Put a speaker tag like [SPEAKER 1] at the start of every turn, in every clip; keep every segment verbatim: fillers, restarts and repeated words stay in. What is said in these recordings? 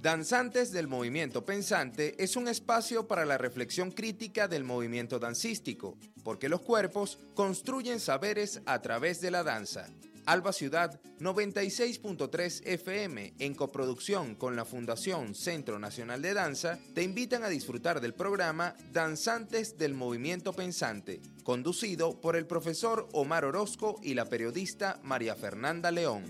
[SPEAKER 1] Danzantes del Movimiento Pensante es un espacio para la reflexión crítica del movimiento dancístico, porque los cuerpos construyen saberes a través de la danza. Alba Ciudad noventa y seis punto tres F M, en coproducción con la Fundación Centro Nacional de Danza, te invitan a disfrutar del programa Danzantes del Movimiento Pensante, conducido por el profesor Omar Orozco y la periodista María Fernanda León.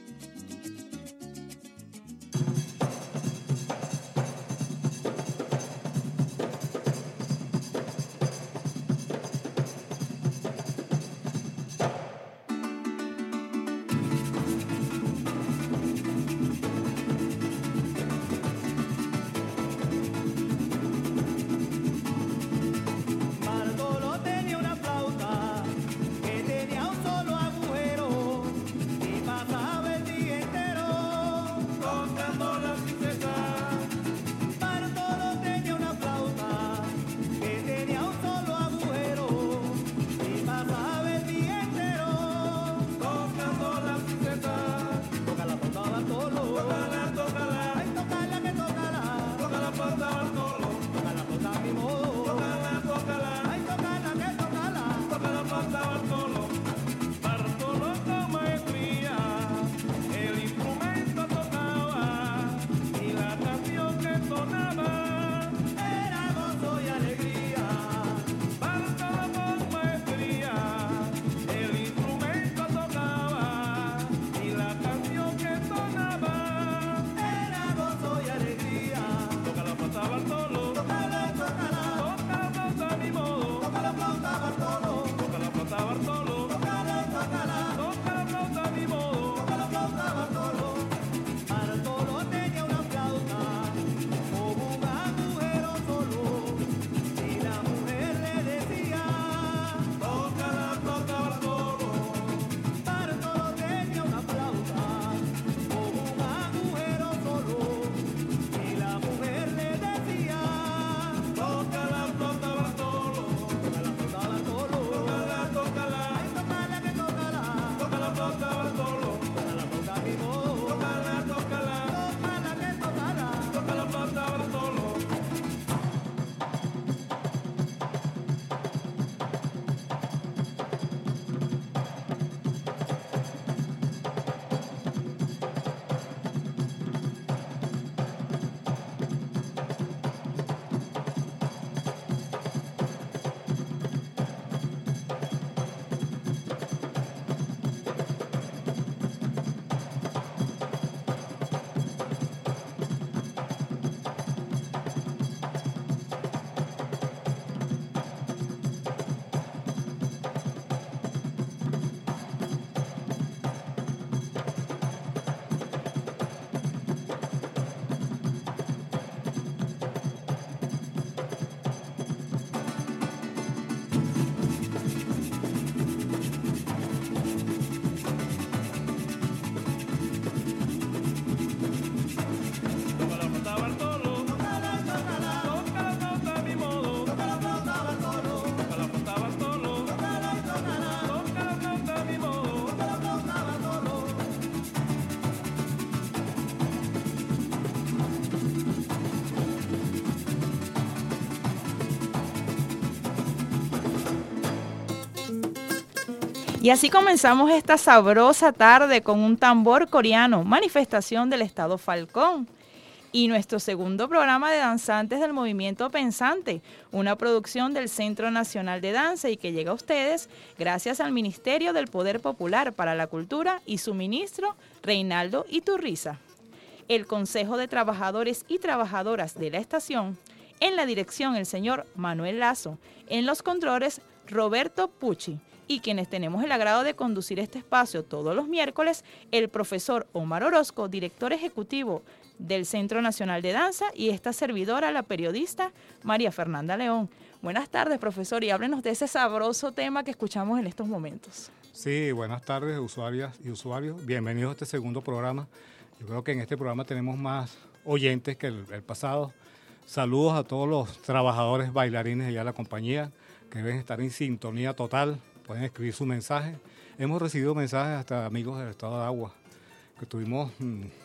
[SPEAKER 2] Y así comenzamos esta sabrosa tarde con un tambor coreano, manifestación del Estado Falcón. Y nuestro segundo programa de Danzantes del Movimiento Pensante, una producción del Centro Nacional de Danza y que llega a ustedes gracias al Ministerio del Poder Popular para la Cultura y su ministro Reinaldo Iturriza. El Consejo de Trabajadores y Trabajadoras de la estación, en la dirección el señor Manuel Lazo, en los controles Roberto Pucci, y quienes tenemos el agrado de conducir este espacio todos los miércoles, el profesor Omar Orozco, director ejecutivo del Centro Nacional de Danza, y esta servidora, la periodista María Fernanda León. Buenas tardes, profesor, y háblenos de ese sabroso tema que escuchamos en estos momentos.
[SPEAKER 3] Sí, buenas tardes, usuarias y usuarios. Bienvenidos a este segundo programa. Yo creo que en este programa tenemos más oyentes que el, el pasado. Saludos a todos los trabajadores bailarines allá de la compañía, que deben estar en sintonía total. Pueden escribir su mensaje. Hemos recibido mensajes hasta amigos del estado de Agua, que estuvimos mmm,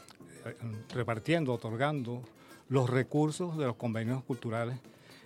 [SPEAKER 3] repartiendo, otorgando los recursos de los convenios culturales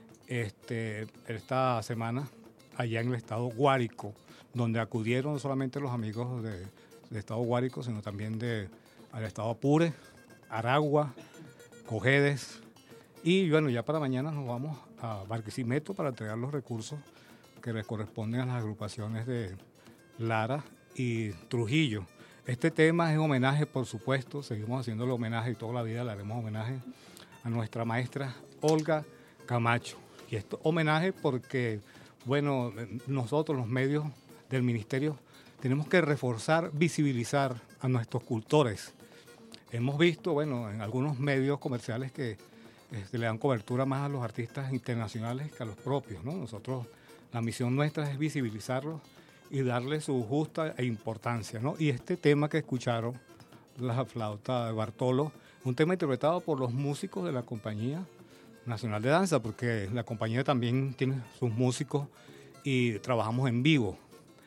[SPEAKER 3] este, esta semana allá en el estado Guárico, donde acudieron no solamente los amigos de, del estado Guárico, sino también de, al estado Apure, Aragua, Cojedes, y bueno, ya para mañana nos vamos a Barquisimeto para entregar los recursos que les corresponden a las agrupaciones de Lara y Trujillo. Este tema es homenaje, por supuesto, seguimos haciéndole homenaje y toda la vida le haremos homenaje a nuestra maestra Olga Camacho. Y esto homenaje porque, bueno, nosotros los medios del ministerio tenemos que reforzar, visibilizar a nuestros cultores. Hemos visto, bueno, en algunos medios comerciales que este, le dan cobertura más a los artistas internacionales que a los propios, ¿no? Nosotros, la misión nuestra es visibilizarlos y darle su justa importancia, ¿no? Y este tema que escucharon, la flauta de Bartolo, un tema interpretado por los músicos de la Compañía Nacional de Danza, porque la compañía también tiene sus músicos y trabajamos en vivo.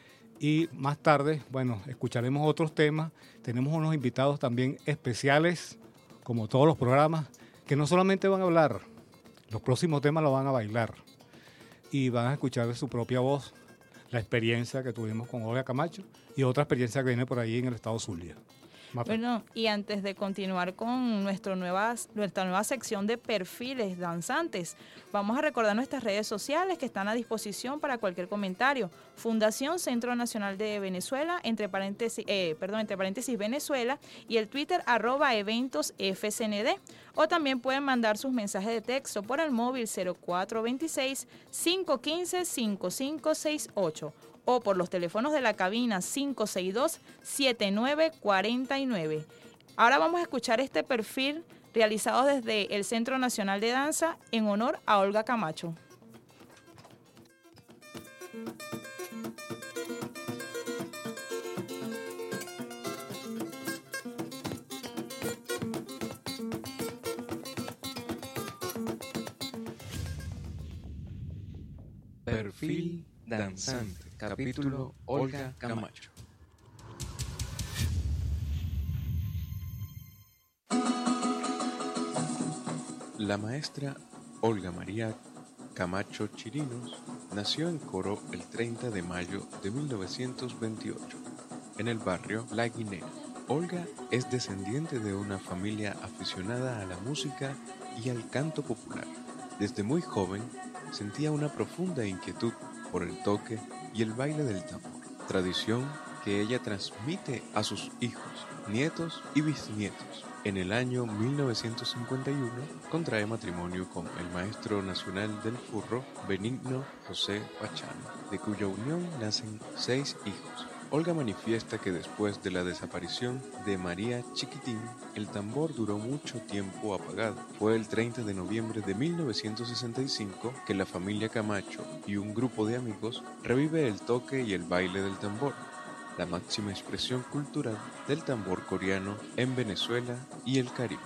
[SPEAKER 3] Y más tarde, bueno, escucharemos otros temas. Tenemos unos invitados también especiales, como todos los programas, que no solamente van a hablar, los próximos temas los van a bailar y van a escuchar de su propia voz la experiencia que tuvimos con Olga Camacho y otra experiencia que viene por ahí en el estado Zulia.
[SPEAKER 2] Bueno, y antes de continuar con nuestro nuevas, nuestra nueva sección de perfiles danzantes, vamos a recordar nuestras redes sociales que están a disposición para cualquier comentario. Fundación Centro Nacional de Venezuela, entre paréntesis, eh, perdón, entre paréntesis Venezuela, y el Twitter arroba eventos F C N D. O también pueden mandar sus mensajes de texto por el móvil cero cuatro dos seis, cinco uno cinco, cinco cinco seis ocho. O por los teléfonos de la cabina cinco seis dos, siete nueve cuatro nueve. Ahora vamos a escuchar este perfil realizado desde el Centro Nacional de Danza en honor a Olga Camacho.
[SPEAKER 1] Perfil danzante, capítulo Olga Camacho. La maestra Olga María Camacho Chirinos nació en Coro el treinta de mayo de mil novecientos veintiocho, en el barrio La Guinea. Olga es descendiente de una familia aficionada a la música y al canto popular. Desde muy joven sentía una profunda inquietud por el toque y el baile del tambor, tradición que ella transmite a sus hijos, nietos y bisnietos. En el año mil novecientos cincuenta y uno contrae matrimonio con el maestro nacional del furro, Benigno José Pachano, de cuya unión nacen seis hijos. Olga manifiesta que después de la desaparición de María Chiquitín, el tambor duró mucho tiempo apagado. Fue el treinta de noviembre de mil novecientos sesenta y cinco que la familia Camacho y un grupo de amigos revive el toque y el baile del tambor, la máxima expresión cultural del tambor coreano en Venezuela y el Caribe.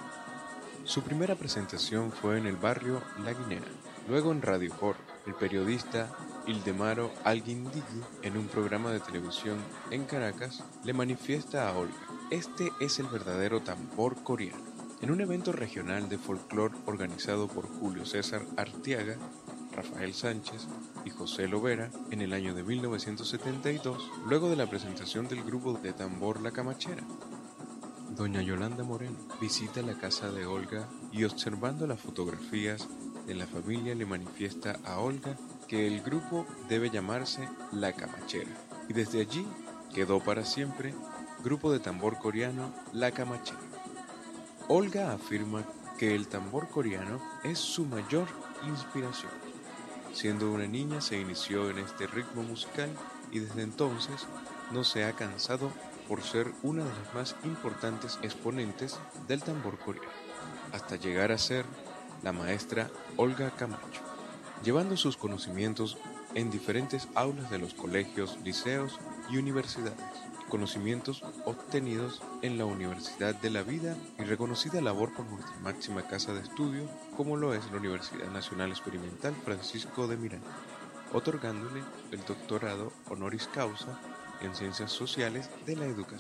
[SPEAKER 1] Su primera presentación fue en el barrio La Guinea, luego en Radio Coro. El periodista Ildemaro Alguindigui, en un programa de televisión en Caracas, le manifiesta a Olga: este es el verdadero tambor coreano. En un evento regional de folclore organizado por Julio César Arteaga, Rafael Sánchez y José Lovera en el año de mil novecientos setenta y dos, luego de la presentación del grupo de tambor La Camachera, doña Yolanda Moreno visita la casa de Olga y, observando las fotografías de la familia, le manifiesta a Olga que el grupo debe llamarse La Camachera, y desde allí quedó para siempre Grupo de Tambor Coreano La Camachera. Olga afirma que el tambor coreano es su mayor inspiración. Siendo una niña se inició en este ritmo musical y desde entonces no se ha cansado por ser una de las más importantes exponentes del tambor coreano, hasta llegar a ser la maestra Olga Camacho, llevando sus conocimientos en diferentes aulas de los colegios, liceos y universidades, conocimientos obtenidos en la Universidad de la Vida y reconocida labor por nuestra máxima casa de estudio, como lo es la Universidad Nacional Experimental Francisco de Miranda, otorgándole el doctorado honoris causa en Ciencias Sociales de la Educación.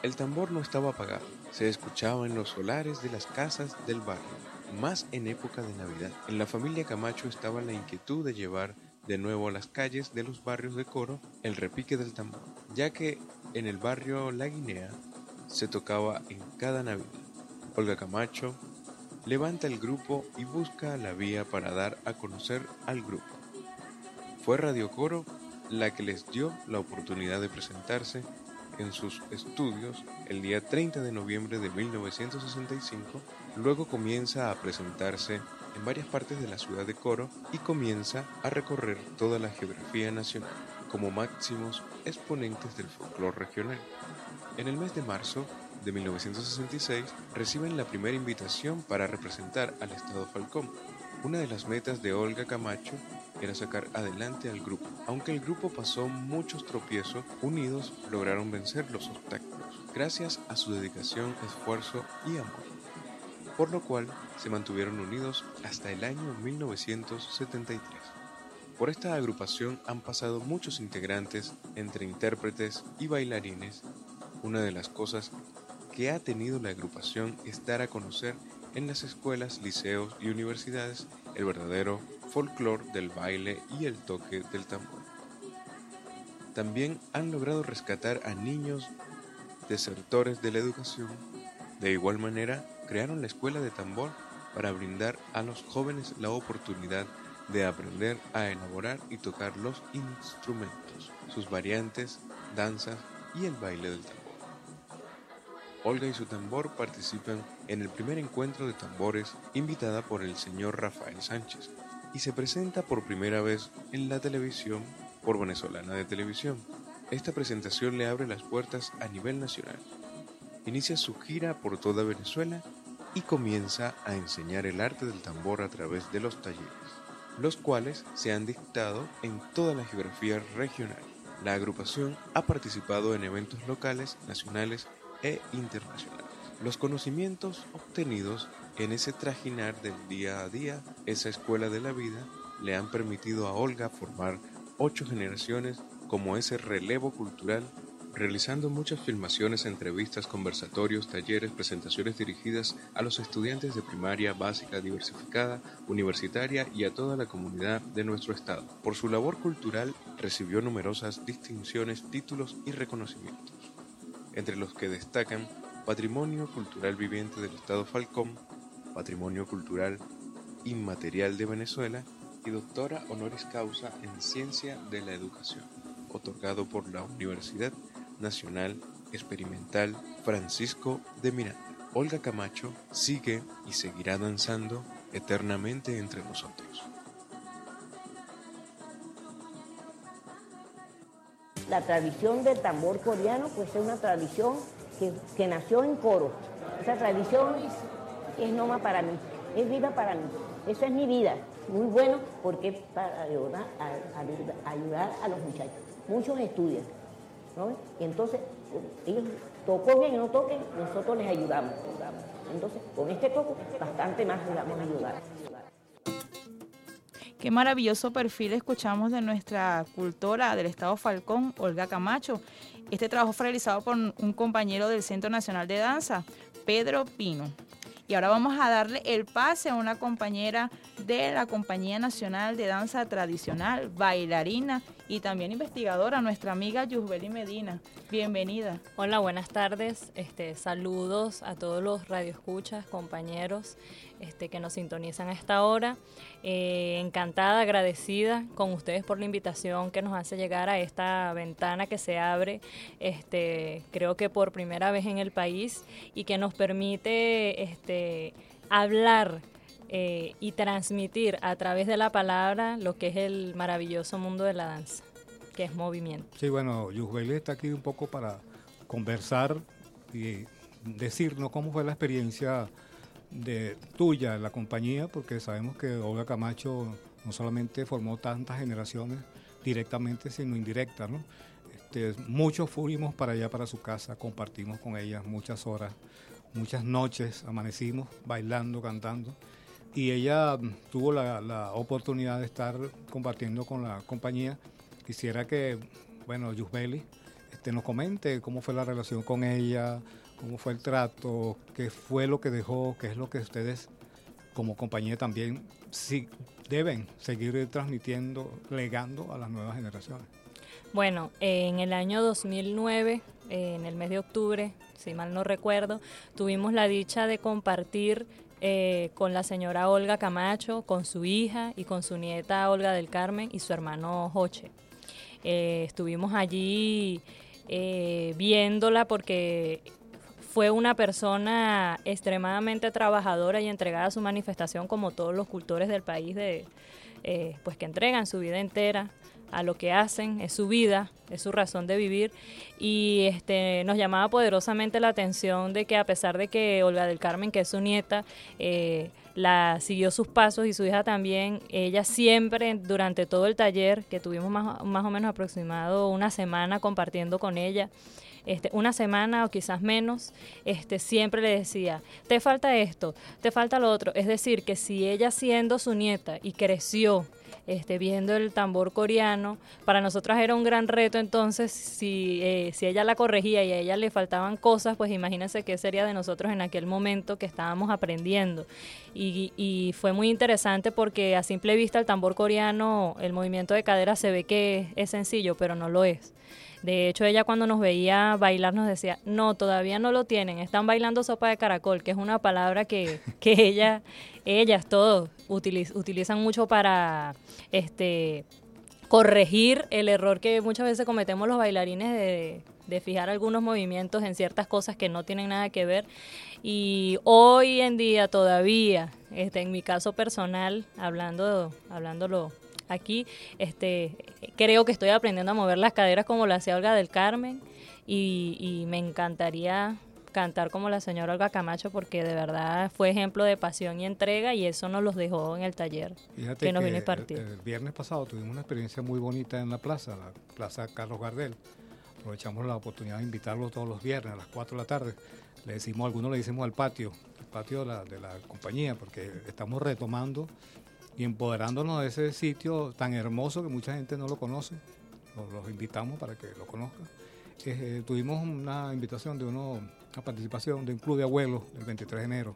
[SPEAKER 4] El tambor no estaba apagado, se escuchaba en los solares de las casas del barrio, más en época de Navidad. En la familia Camacho estaba la inquietud de llevar de nuevo a las calles de los barrios de Coro el repique del tambor, ya que en el barrio La Guinea se tocaba en cada Navidad. Olga Camacho levanta el grupo y busca la vía para dar a conocer al grupo. Fue Radio Coro la que les dio la oportunidad de presentarse en sus estudios el día treinta de noviembre de mil novecientos sesenta y cinco. Luego comienza a presentarse en varias partes de la ciudad de Coro y comienza a recorrer toda la geografía nacional como máximos exponentes del folclore regional. En el mes de marzo de mil novecientos sesenta y seis reciben la primera invitación para representar al Estado Falcón. Una de las metas de Olga Camacho era sacar adelante al grupo. Aunque el grupo pasó muchos tropiezos, unidos lograron vencer los obstáculos, gracias a su dedicación, esfuerzo y amor, por lo cual se mantuvieron unidos hasta el año mil novecientos setenta y tres. Por esta agrupación han pasado muchos integrantes, entre intérpretes y bailarines. Una de las cosas que ha tenido la agrupación es dar a conocer en las escuelas, liceos y universidades el verdadero folclore del baile y el toque del tambor. También han logrado rescatar a niños desertores de la educación. De igual manera, crearon la escuela de tambor para brindar a los jóvenes la oportunidad de aprender a elaborar y tocar los instrumentos, sus variantes, danzas y el baile del tambor. Olga y su tambor participan en el primer encuentro de tambores invitada por el señor Rafael Sánchez y se presenta por primera vez en la televisión por Venezolana de Televisión. Esta presentación le abre las puertas a nivel nacional. Inicia su gira por toda Venezuela y comienza a enseñar el arte del tambor a través de los talleres, los cuales se han dictado en toda la geografía regional. La agrupación ha participado en eventos locales, nacionales e internacionales. Los conocimientos obtenidos en ese trajinar del día a día, esa escuela de la vida, le han permitido a Olga formar ocho generaciones como ese relevo cultural, realizando muchas filmaciones, entrevistas, conversatorios, talleres, presentaciones dirigidas a los estudiantes de primaria, básica, diversificada, universitaria y a toda la comunidad de nuestro estado. Por su labor cultural recibió numerosas distinciones, títulos y reconocimientos, entre los que destacan Patrimonio Cultural Viviente del Estado Falcón, Patrimonio Cultural Inmaterial de Venezuela y Doctora Honoris Causa en Ciencia de la Educación, otorgado por la Universidad Nacional Experimental Francisco de Miranda. Olga Camacho sigue y seguirá danzando eternamente entre nosotros.
[SPEAKER 5] La tradición del tambor coreano pues es una tradición que, que nació en Coro. Esa tradición es noma para mí, es viva para mí. Esa es mi vida. Muy bueno porque es para ayudar a, a, a ayudar a los muchachos. Muchos estudian, ¿no? Y entonces ellos tocan bien y no toquen, nosotros les ayudamos. Entonces con este toco bastante más les vamos a ayudar.
[SPEAKER 2] Qué maravilloso perfil escuchamos de nuestra cultora del Estado Falcón, Olga Camacho. Este trabajo fue realizado por un compañero del Centro Nacional de Danza, Pedro Pino. Y ahora vamos a darle el pase a una compañera de la Compañía Nacional de Danza Tradicional, bailarina y también investigadora, nuestra amiga Yusbeli Medina. Bienvenida.
[SPEAKER 6] Hola, buenas tardes. Este, saludos a todos los radioescuchas, compañeros este, que nos sintonizan a esta hora. Eh, encantada, agradecida con ustedes por la invitación que nos hace llegar a esta ventana que se abre, este, creo que por primera vez en el país, y que nos permite este, hablar eh, y transmitir a través de la palabra lo que es el maravilloso mundo de la danza, que es movimiento.
[SPEAKER 3] Sí, bueno, Yusbeli está aquí un poco para conversar y decirnos cómo fue la experiencia de tuya en la compañía, porque sabemos que Olga Camacho no solamente formó tantas generaciones directamente, sino indirectas, ¿no? Este, muchos fuimos para allá, para su casa, compartimos con ella muchas horas, muchas noches, amanecimos bailando, cantando, y ella tuvo la, la oportunidad de estar compartiendo con la compañía. Quisiera que, bueno, Yusbeli este, nos comente cómo fue la relación con ella, cómo fue el trato, qué fue lo que dejó, qué es lo que ustedes como compañía también sí, deben seguir transmitiendo, legando a las nuevas generaciones.
[SPEAKER 6] Bueno, eh, en el año dos mil nueve, eh, en el mes de octubre, si mal no recuerdo, tuvimos la dicha de compartir eh, con la señora Olga Camacho, con su hija y con su nieta Olga del Carmen y su hermano Joche. Eh, estuvimos allí eh, viéndola porque fue una persona extremadamente trabajadora y entregada a su manifestación, como todos los cultores del país, de, eh, pues que entregan su vida entera a lo que hacen, es su vida, es su razón de vivir, y este nos llamaba poderosamente la atención de que, a pesar de que Olga del Carmen, que es su nieta, eh, la siguió sus pasos, y su hija también, ella siempre durante todo el taller, que tuvimos más, más o menos aproximado una semana compartiendo con ella, Este, una semana o quizás menos, este, siempre le decía, te falta esto, te falta lo otro. Es decir, que si ella, siendo su nieta y creció este, viendo el tambor coreano, para nosotras era un gran reto. Entonces, si, eh, si ella la corregía y a ella le faltaban cosas, pues imagínense qué sería de nosotros en aquel momento que estábamos aprendiendo. Y, y fue muy interesante porque a simple vista el tambor coreano, el movimiento de cadera se ve que es sencillo, pero no lo es. De hecho, ella cuando nos veía bailar nos decía, no, todavía no lo tienen, están bailando sopa de caracol, que es una palabra que, que ella, ellas todos utiliz, utilizan mucho para este, corregir el error que muchas veces cometemos los bailarines de, de fijar algunos movimientos en ciertas cosas que no tienen nada que ver. Y hoy en día todavía, este, en mi caso personal, hablando, hablándolo aquí, este, creo que estoy aprendiendo a mover las caderas como lo hacía Olga del Carmen, y, y me encantaría cantar como la señora Olga Camacho, porque de verdad fue ejemplo de pasión y entrega, y eso nos los dejó en el taller.
[SPEAKER 3] Fíjate
[SPEAKER 6] que nos
[SPEAKER 3] que
[SPEAKER 6] vino a impartir.
[SPEAKER 3] El, el viernes pasado tuvimos una experiencia muy bonita en la plaza, la plaza Carlos Gardel. Aprovechamos la oportunidad de invitarlos todos los viernes a las cuatro de la tarde. Le decimos, algunos le decimos al patio, el patio de la, de la compañía, porque estamos retomando y empoderándonos de ese sitio tan hermoso que mucha gente no lo conoce. Los, los invitamos para que lo conozcan. Eh, tuvimos una invitación de uno, una participación de un club de abuelos el veintitrés de enero,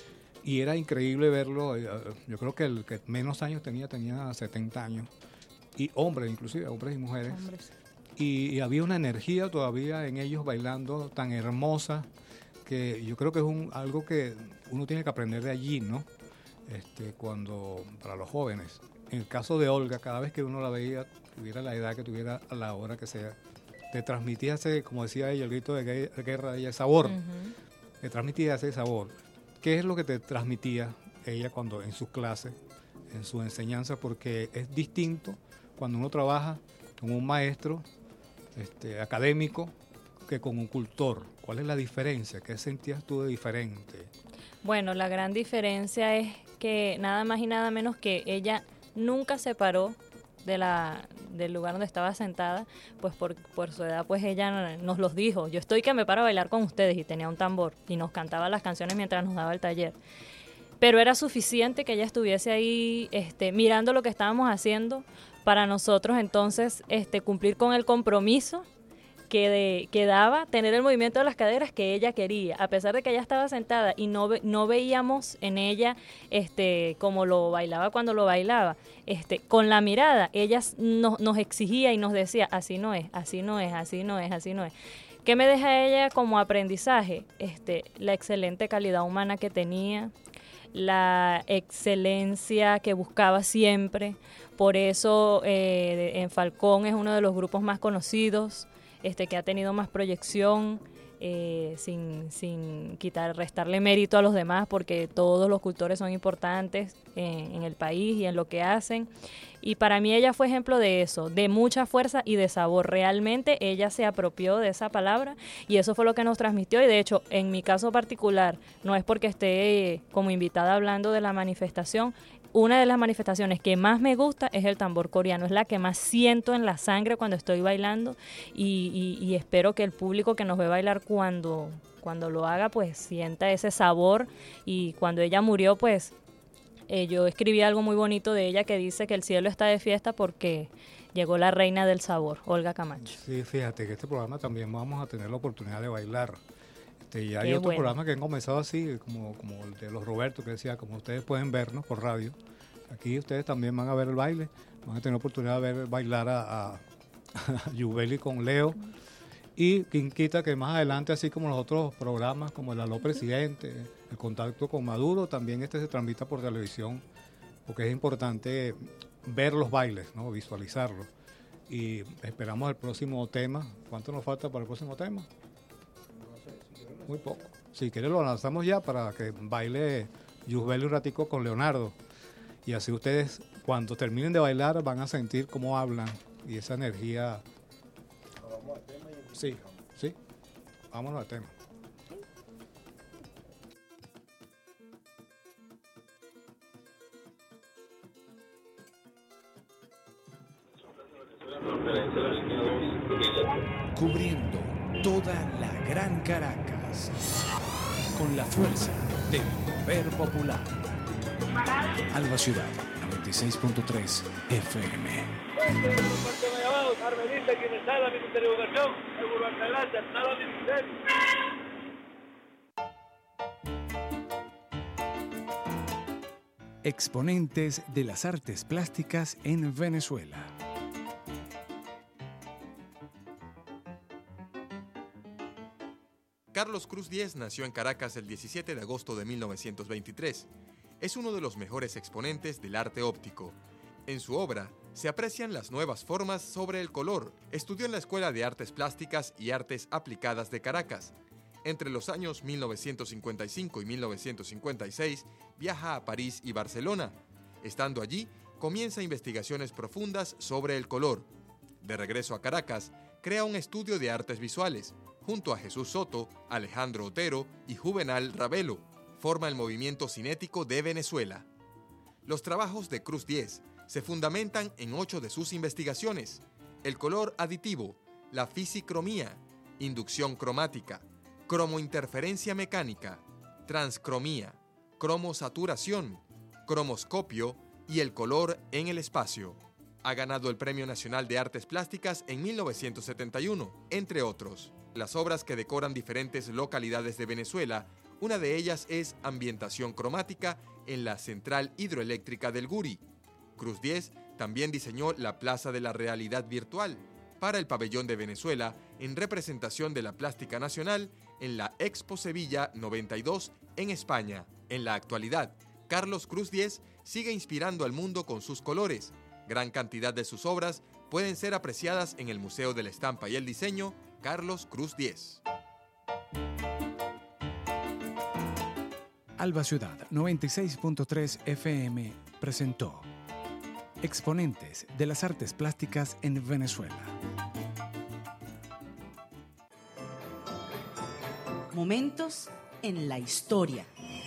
[SPEAKER 3] y era increíble verlo. Yo creo que el que menos años tenía, tenía setenta años, y hombres inclusive, hombres y mujeres.
[SPEAKER 6] Hombres.
[SPEAKER 3] Y, y había una energía todavía en ellos bailando tan hermosa, que yo creo que es un, algo que uno tiene que aprender de allí, ¿no? Este, cuando, para los jóvenes. En el caso de Olga, cada vez que uno la veía, tuviera la edad que tuviera, a la hora que sea, te transmitía ese, como decía ella, el grito de guerra de ella, sabor. Uh-huh. Te transmitía ese sabor. ¿Qué es lo que te transmitía ella cuando en sus clases, en su enseñanza? Porque es distinto cuando uno trabaja con un maestro este, académico que con un cultor. ¿Cuál es la diferencia? ¿Qué sentías tú de diferente?
[SPEAKER 6] Bueno, la gran diferencia es que nada más y nada menos que ella nunca se paró de la, del lugar donde estaba sentada, pues por, por su edad, pues ella nos los dijo, yo estoy que me paro a bailar con ustedes, y tenía un tambor y nos cantaba las canciones mientras nos daba el taller. Pero era suficiente que ella estuviese ahí este, mirando lo que estábamos haciendo para nosotros entonces este, cumplir con el compromiso que, de, que daba tener el movimiento de las caderas que ella quería, a pesar de que ella estaba sentada y no, ve, no veíamos en ella este, como lo bailaba cuando lo bailaba. Este, con la mirada, ella nos, nos exigía y nos decía, así no es, así no es, así no es, así no es. ¿Qué me deja ella como aprendizaje? Este, la excelente calidad humana que tenía, la excelencia que buscaba siempre. Por eso eh, en Falcón es uno de los grupos más conocidos, este, que ha tenido más proyección, eh, sin, sin quitar, restarle mérito a los demás, porque todos los cultores son importantes en, en el país y en lo que hacen. Y para mí ella fue ejemplo de eso, de mucha fuerza y de sabor. Realmente ella se apropió de esa palabra y eso fue lo que nos transmitió. Y de hecho, en mi caso particular, no es porque esté eh, como invitada hablando de la manifestación, una de las manifestaciones que más me gusta es el tambor coreano, es la que más siento en la sangre cuando estoy bailando, y, y, y espero que el público que nos ve bailar cuando, cuando lo haga, pues sienta ese sabor. Y cuando ella murió, pues eh, yo escribí algo muy bonito de ella que dice que el cielo está de fiesta porque llegó la reina del sabor, Olga Camacho.
[SPEAKER 3] Sí, fíjate que este programa también vamos a tener la oportunidad de bailar. Este, y hay
[SPEAKER 6] Qué
[SPEAKER 3] otros
[SPEAKER 6] bueno.
[SPEAKER 3] programas que han comenzado así, como, como el de los Roberto, que decía, como ustedes pueden vernos por radio, aquí ustedes también van a ver el baile, van a tener la oportunidad de ver bailar a, a, a Yubeli con Leo. Y quien quita que más adelante, así como los otros programas, como el Aló Presidente, el Contacto con Maduro, también este se transmita por televisión, porque es importante ver los bailes, ¿no? Visualizarlos. Y esperamos el próximo tema. ¿Cuánto nos falta para el próximo tema? Muy poco. Si quieres lo lanzamos ya para que baile Yusbeli un ratico con Leonardo. Y así ustedes, cuando terminen de bailar, van a sentir cómo hablan y esa energía. Sí, sí. Vámonos al tema.
[SPEAKER 7] Cubriendo toda la Gran Caracas con la fuerza del poder popular. Alba Ciudad, noventa y seis punto tres F M. Exponentes de las artes plásticas en Venezuela.
[SPEAKER 8] Carlos Cruz Diez nació en Caracas el diecisiete de agosto de mil novecientos veintitrés. Es uno de los mejores exponentes del arte óptico. En su obra se aprecian las nuevas formas sobre el color. Estudió en la Escuela de Artes Plásticas y Artes Aplicadas de Caracas. Entre los años mil novecientos cincuenta y cinco y mil novecientos cincuenta y seis viaja a París y Barcelona. Estando allí, comienza investigaciones profundas sobre el color. De regreso a Caracas, crea un estudio de artes visuales. Junto a Jesús Soto, Alejandro Otero y Juvenal Ravelo, forma el movimiento cinético de Venezuela. Los trabajos de Cruz Diez se fundamentan en ocho de sus investigaciones: el color aditivo, la fisicromía, inducción cromática, cromointerferencia mecánica, transcromía, cromosaturación, cromoscopio y el color en el espacio. Ha ganado el Premio Nacional de Artes Plásticas en mil novecientos setenta y uno, entre otros. Las obras que decoran diferentes localidades de Venezuela, una de ellas es Ambientación cromática en la Central Hidroeléctrica del Guri. Cruz Diez también diseñó la Plaza de la Realidad Virtual para el Pabellón de Venezuela en representación de la Plástica Nacional en la Expo Sevilla noventa y dos en España. En la actualidad, Carlos Cruz Diez sigue inspirando al mundo con sus colores. Gran cantidad de sus obras pueden ser apreciadas en el Museo de la Estampa y el Diseño Carlos Cruz Diez.
[SPEAKER 7] Alba Ciudad noventa y seis punto tres F M presentó Exponentes de las Artes Plásticas en Venezuela.
[SPEAKER 9] Momentos en la historia.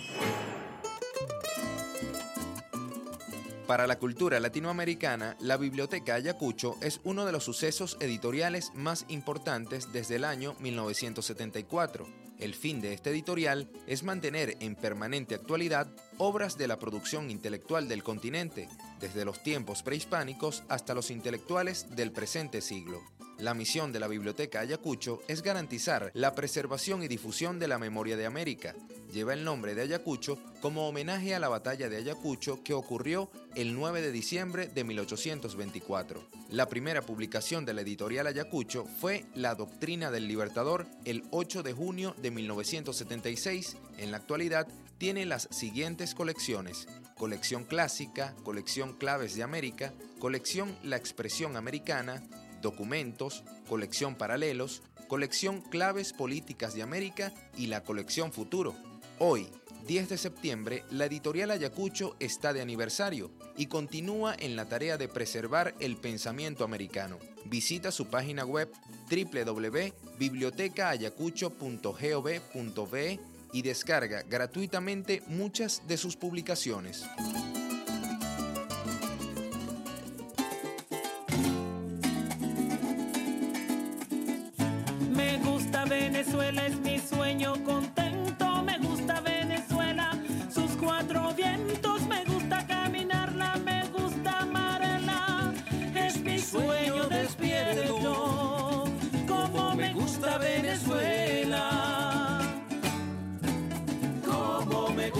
[SPEAKER 1] Para la cultura latinoamericana, la Biblioteca Ayacucho es uno de los sucesos editoriales más importantes desde el año mil novecientos setenta y cuatro. El fin de este editorial es mantener en permanente actualidad obras de la producción intelectual del continente, desde los tiempos prehispánicos hasta los intelectuales del presente siglo. La misión de la Biblioteca Ayacucho es garantizar la preservación y difusión de la memoria de América. Lleva el nombre de Ayacucho como homenaje a la batalla de Ayacucho que ocurrió el nueve de diciembre de mil ochocientos veinticuatro. La primera publicación de la editorial Ayacucho fue La Doctrina del Libertador el ocho de junio de mil novecientos setenta y seis. En la actualidad tiene las siguientes colecciones: Colección Clásica, Colección Claves de América, Colección La Expresión Americana, Documentos, Colección Paralelos, Colección Claves Políticas de América y la Colección Futuro. Hoy, diez de septiembre, la editorial Ayacucho está de aniversario y continúa en la tarea de preservar el pensamiento americano. Visita su página web doble u doble u doble u punto biblioteca ayacucho punto gov punto be y descarga gratuitamente muchas de sus publicaciones.
[SPEAKER 10] Me gusta Venezuela, es mi sueño contento. Me gusta Venezuela, sus cuatro vientos. Me gusta caminarla, me gusta amarla. Es mi sueño.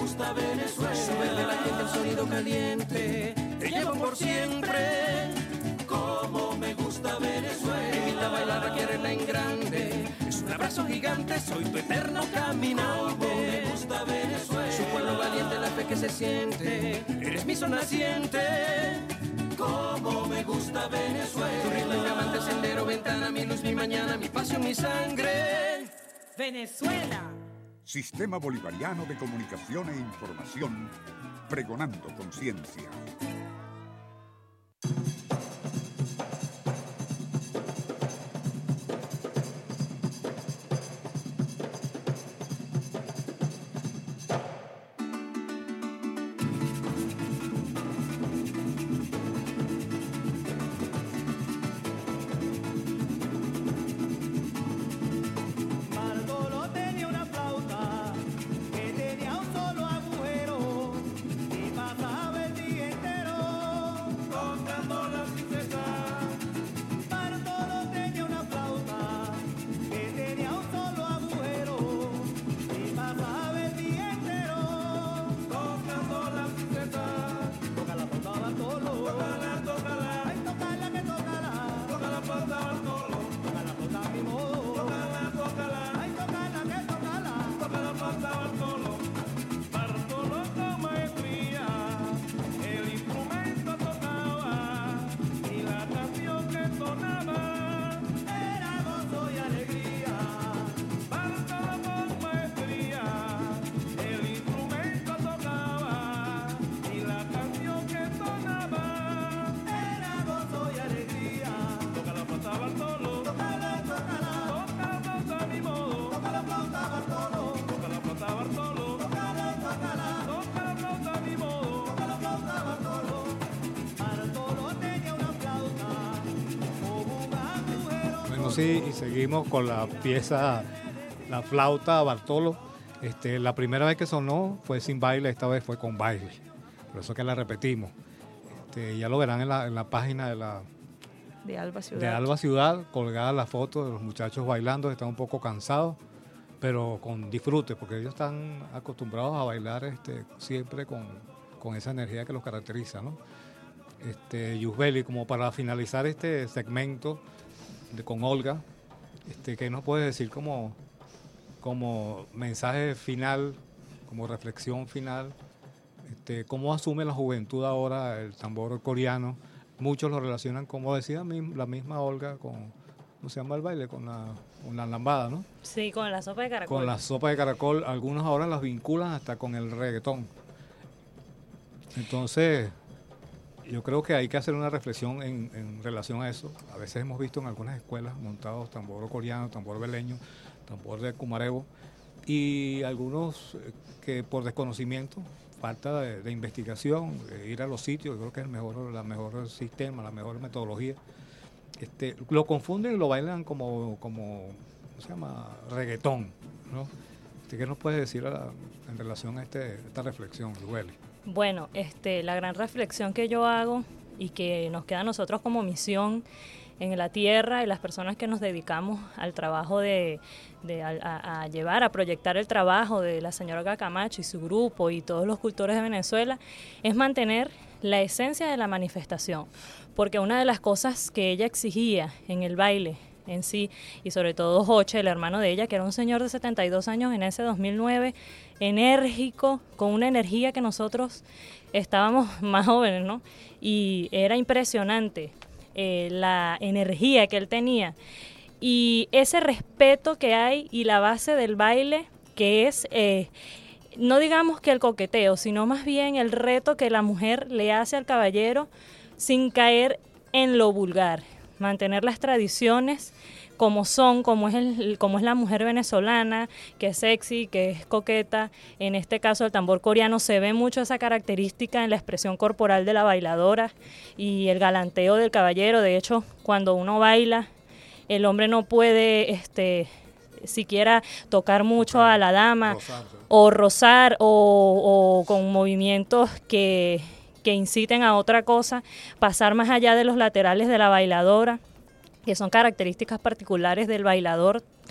[SPEAKER 10] gusta Venezuela. Sube de la gente el sonido caliente, te llevo por siempre. Como me gusta Venezuela. Me invita a bailar a quererla en grande. Es un abrazo gigante, soy tu eterno caminante. Como me gusta Venezuela. Su pueblo valiente, la fe que se siente. Eres mi sol naciente. Como me gusta Venezuela. Tu ritmo engamante, sendero, ventana, mi luz, mi mañana, mi pasión, mi sangre. Venezuela.
[SPEAKER 11] Sistema Bolivariano de Comunicación e Información, pregonando conciencia.
[SPEAKER 3] Sí, y seguimos con la pieza, la flauta Bartolo. Este, la primera vez que sonó fue sin baile, esta vez fue con baile. Por eso que la repetimos. Este, ya lo verán en la, en la página de la
[SPEAKER 2] de Alba Ciudad.
[SPEAKER 3] De Alba Ciudad, colgada la foto de los muchachos bailando, están un poco cansados, pero con disfrute, porque ellos están acostumbrados a bailar este, siempre con, con esa energía que los caracteriza, ¿no? Este, Yusbeli, como para finalizar este segmento de, con Olga, este, ¿qué nos puedes decir como, como mensaje final, como reflexión final? Este, ¿Cómo asume la juventud ahora el tambor coreano? Muchos lo relacionan, como decía la misma Olga, con, ¿cómo se llama el baile? Con la, con la lambada, ¿no?
[SPEAKER 6] Sí, con la sopa de caracol.
[SPEAKER 3] Con la sopa de caracol. Algunos ahora las vinculan hasta con el reggaetón. Entonces, yo creo que hay que hacer una reflexión en, en relación a eso. A veces hemos visto en algunas escuelas montados tambor coreano, tambor beleño, tambor de Cumarevo, y algunos que por desconocimiento, falta de, de investigación, de ir a los sitios, creo que es el mejor, la mejor sistema, la mejor metodología. Este, lo confunden y lo bailan como, como ¿cómo se llama? Reggaetón, ¿no? Este, ¿qué nos puedes decir a la, en relación a este, esta reflexión, Lueli?
[SPEAKER 6] Bueno, este, la gran reflexión que yo hago y que nos queda a nosotros como misión en la tierra y las personas que nos dedicamos al trabajo de, de a, a llevar, a proyectar el trabajo de la señora Olga Camacho y su grupo y todos los cultores de Venezuela, es mantener la esencia de la manifestación, porque una de las cosas que ella exigía en el baile en sí, y sobre todo Joche, el hermano de ella, que era un señor de setenta y dos años en ese dos mil nueve, enérgico, con una energía que nosotros estábamos más jóvenes, ¿no? Y era impresionante eh, la energía que él tenía y ese respeto que hay y la base del baile, que es, eh, no digamos que el coqueteo, sino más bien el reto que la mujer le hace al caballero sin caer en lo vulgar. Mantener las tradiciones como son, como es, el, como es la mujer venezolana, que es sexy, que es coqueta. En este caso el tambor coreano se ve mucho esa característica en la expresión corporal de la bailadora y el galanteo del caballero. De hecho, cuando uno baila, el hombre no puede este, siquiera tocar mucho a la dama, rozar, ¿sí? o rozar o, o con movimientos que... que inciten a otra cosa, pasar más allá de los laterales de la bailadora, que son características particulares del bailador.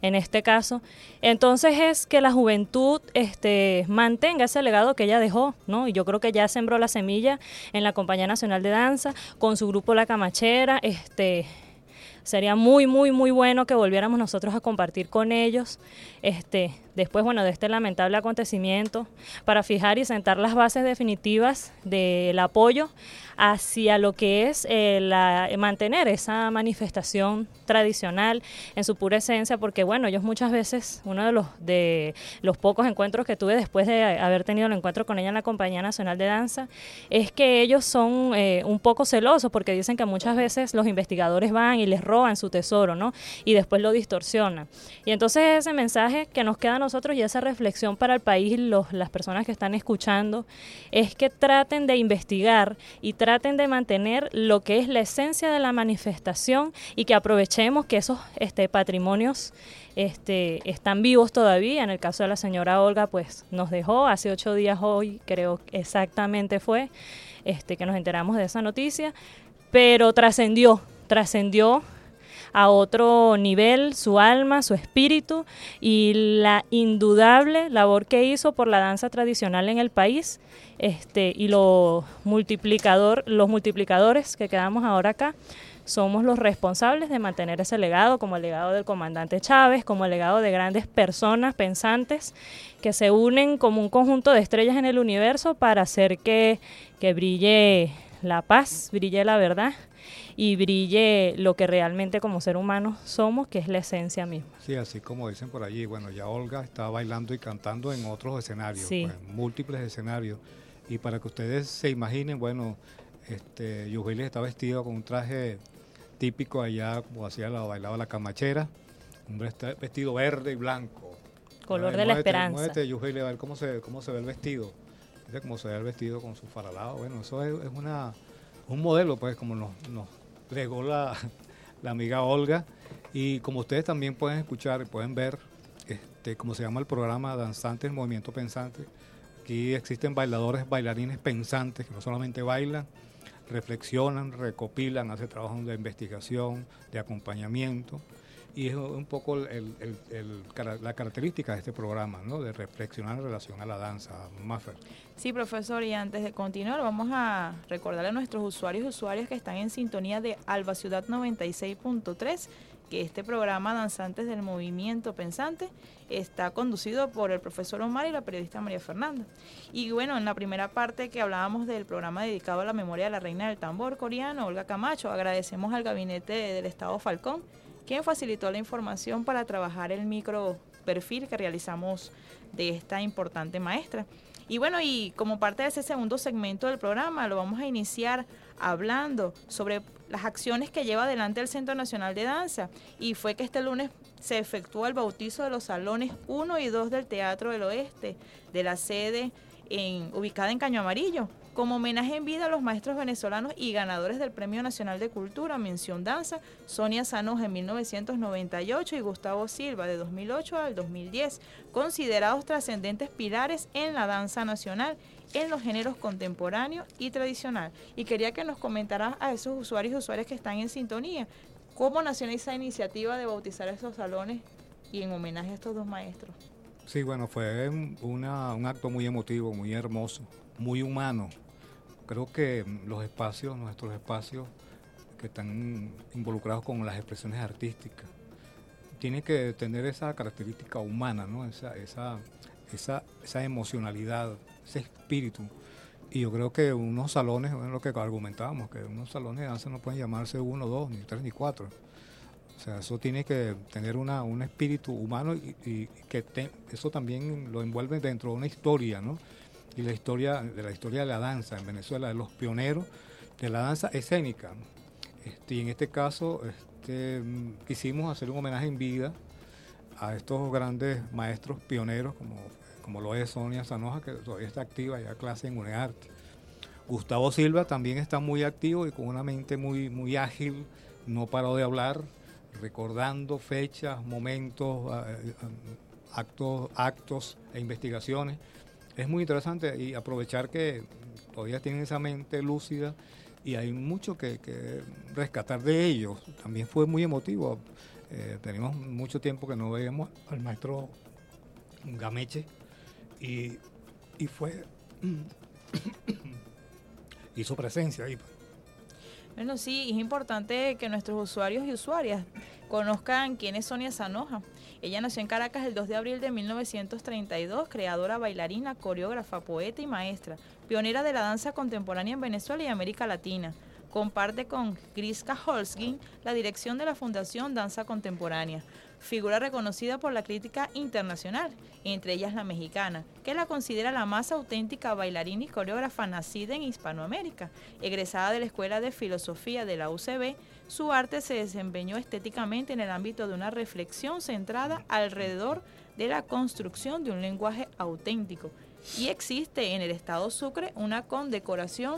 [SPEAKER 6] en este caso. Entonces es que la juventud este, mantenga ese legado que ella dejó, ¿no? Y yo creo que ya sembró la semilla en la Compañía Nacional de Danza, con su grupo La Camachera. Este, sería muy, muy, muy bueno que volviéramos nosotros a compartir con ellos, este, después, bueno, de este lamentable acontecimiento, para fijar y sentar las bases definitivas del apoyo hacia lo que es eh, la, mantener esa manifestación tradicional en su pura esencia, porque bueno, ellos muchas veces, uno de los de los pocos encuentros que tuve después de haber tenido el encuentro con ella en la Compañía Nacional de Danza, es que ellos son eh, un poco celosos, porque dicen que muchas veces los investigadores van y les roban su tesoro, ¿no? Y después lo distorsionan. Y entonces ese mensaje que nos queda a nosotros y esa reflexión para el país y los, las personas que están escuchando, es que traten de investigar y traten de mantener lo que es la esencia de la manifestación, y que aprovechemos que esos este, patrimonios este, están vivos todavía. En el caso de la señora Olga, pues nos dejó hace ocho días hoy, creo exactamente fue, este, que nos enteramos de esa noticia, pero trascendió, trascendió a otro nivel su alma, su espíritu y la indudable labor que hizo por la danza tradicional en el país, este, y lo multiplicador, los multiplicadores que quedamos ahora acá somos los responsables de mantener ese legado, como el legado del comandante Chávez, como el legado de grandes personas pensantes que se unen como un conjunto de estrellas en el universo para hacer que, que brille la paz, brille la verdad y brille lo que realmente como ser humano somos, que es la esencia misma.
[SPEAKER 3] Sí, así como dicen por allí, bueno, ya Olga está bailando y cantando en otros escenarios,
[SPEAKER 6] sí.
[SPEAKER 3] pues, múltiples escenarios. Y para que ustedes se imaginen, bueno, este, Yujilis está vestido con un traje típico allá, como hacía la bailaba la camachera, un vestido verde y blanco.
[SPEAKER 6] Color
[SPEAKER 3] ver,
[SPEAKER 6] de la
[SPEAKER 3] muévete,
[SPEAKER 6] esperanza.
[SPEAKER 3] Muévete, Yujilis, a ver cómo se, cómo se ve el vestido. Mira cómo se ve el vestido con su faralado. Bueno, eso es, es una un modelo, pues, como nos, nos legó la, la amiga Olga. Y como ustedes también pueden escuchar y pueden ver, este, como se llama el programa Danzantes Movimiento Pensante, aquí existen bailadores, bailarines pensantes que no solamente bailan, reflexionan, recopilan, hacen trabajos de investigación, de acompañamiento, y es un poco el, el, el, el, la característica de este programa, ¿no? De reflexionar en relación a la danza. Mafer.
[SPEAKER 2] Sí, profesor, y antes de continuar vamos a recordarle a nuestros usuarios y usuarias que están en sintonía de Alba Ciudad noventa y seis punto tres, que este programa Danzantes del Movimiento Pensante está conducido por el profesor Omar y la periodista María Fernanda. Y bueno, en la primera parte que hablábamos del programa dedicado a la memoria de la reina del tambor coreano, Olga Camacho, agradecemos al gabinete del Estado Falcón, quien facilitó la información para trabajar el micro perfil que realizamos de esta importante maestra. Y bueno, y como parte de ese segundo segmento del programa, lo vamos a iniciar hablando sobre las acciones que lleva adelante el Centro Nacional de Danza, y fue que este lunes se efectuó el bautizo de los salones uno y dos del Teatro del Oeste, de la sede en, ubicada en Caño Amarillo, como homenaje en vida a los maestros venezolanos y ganadores del Premio Nacional de Cultura, Mención Danza, Sonia Sanoja en mil novecientos noventa y ocho y Gustavo Silva de dos mil ocho al dos mil diez, considerados trascendentes pilares en la danza nacional, en los géneros contemporáneo y tradicional. Y quería que nos comentaras a esos usuarios y usuarias que están en sintonía, ¿cómo nació esa iniciativa de bautizar esos salones y en homenaje a estos dos maestros?
[SPEAKER 3] Sí, bueno, fue una, un acto muy emotivo, muy hermoso, muy humano. Creo que los espacios, nuestros espacios que están involucrados con las expresiones artísticas, tienen que tener esa característica humana, ¿no? Esa, esa, esa, esa emocionalidad, ese espíritu. Y yo creo que unos salones, es lo que argumentábamos, que unos salones de danza no pueden llamarse uno, dos, ni tres, ni cuatro. O sea, eso tiene que tener una, un espíritu humano y, y que te, eso también lo envuelve dentro de una historia, ¿no? Y la historia de la historia de la danza en Venezuela, de los pioneros de la danza escénica. Este, y en este caso este, quisimos hacer un homenaje en vida a estos grandes maestros pioneros, como, como lo es Sonia Sanoja, que todavía está activa, ya clase en UNEARTE. Gustavo Silva también está muy activo y con una mente muy, muy ágil, no paró de hablar, recordando fechas, momentos, actos, actos e investigaciones. Es muy interesante y aprovechar que todavía tienen esa mente lúcida y hay mucho que, que rescatar de ellos. También fue muy emotivo Eh, tenemos mucho tiempo que no veíamos al maestro Gameche y, y fue y su presencia ahí.
[SPEAKER 2] Bueno, sí, es importante que nuestros usuarios y usuarias conozcan quién es Sonia Sanoja. Ella nació en Caracas el dos de abril de mil novecientos treinta y dos, creadora, bailarina, coreógrafa, poeta y maestra, pionera de la danza contemporánea en Venezuela y América Latina. Comparte con Griska Holzgin la dirección de la Fundación Danza Contemporánea, figura reconocida por la crítica internacional, entre ellas la mexicana, que la considera la más auténtica bailarina y coreógrafa nacida en Hispanoamérica. Egresada de la Escuela de Filosofía de la U C B, su arte se desempeñó estéticamente en el ámbito de una reflexión centrada alrededor de la construcción de un lenguaje auténtico, y existe en el estado Sucre una condecoración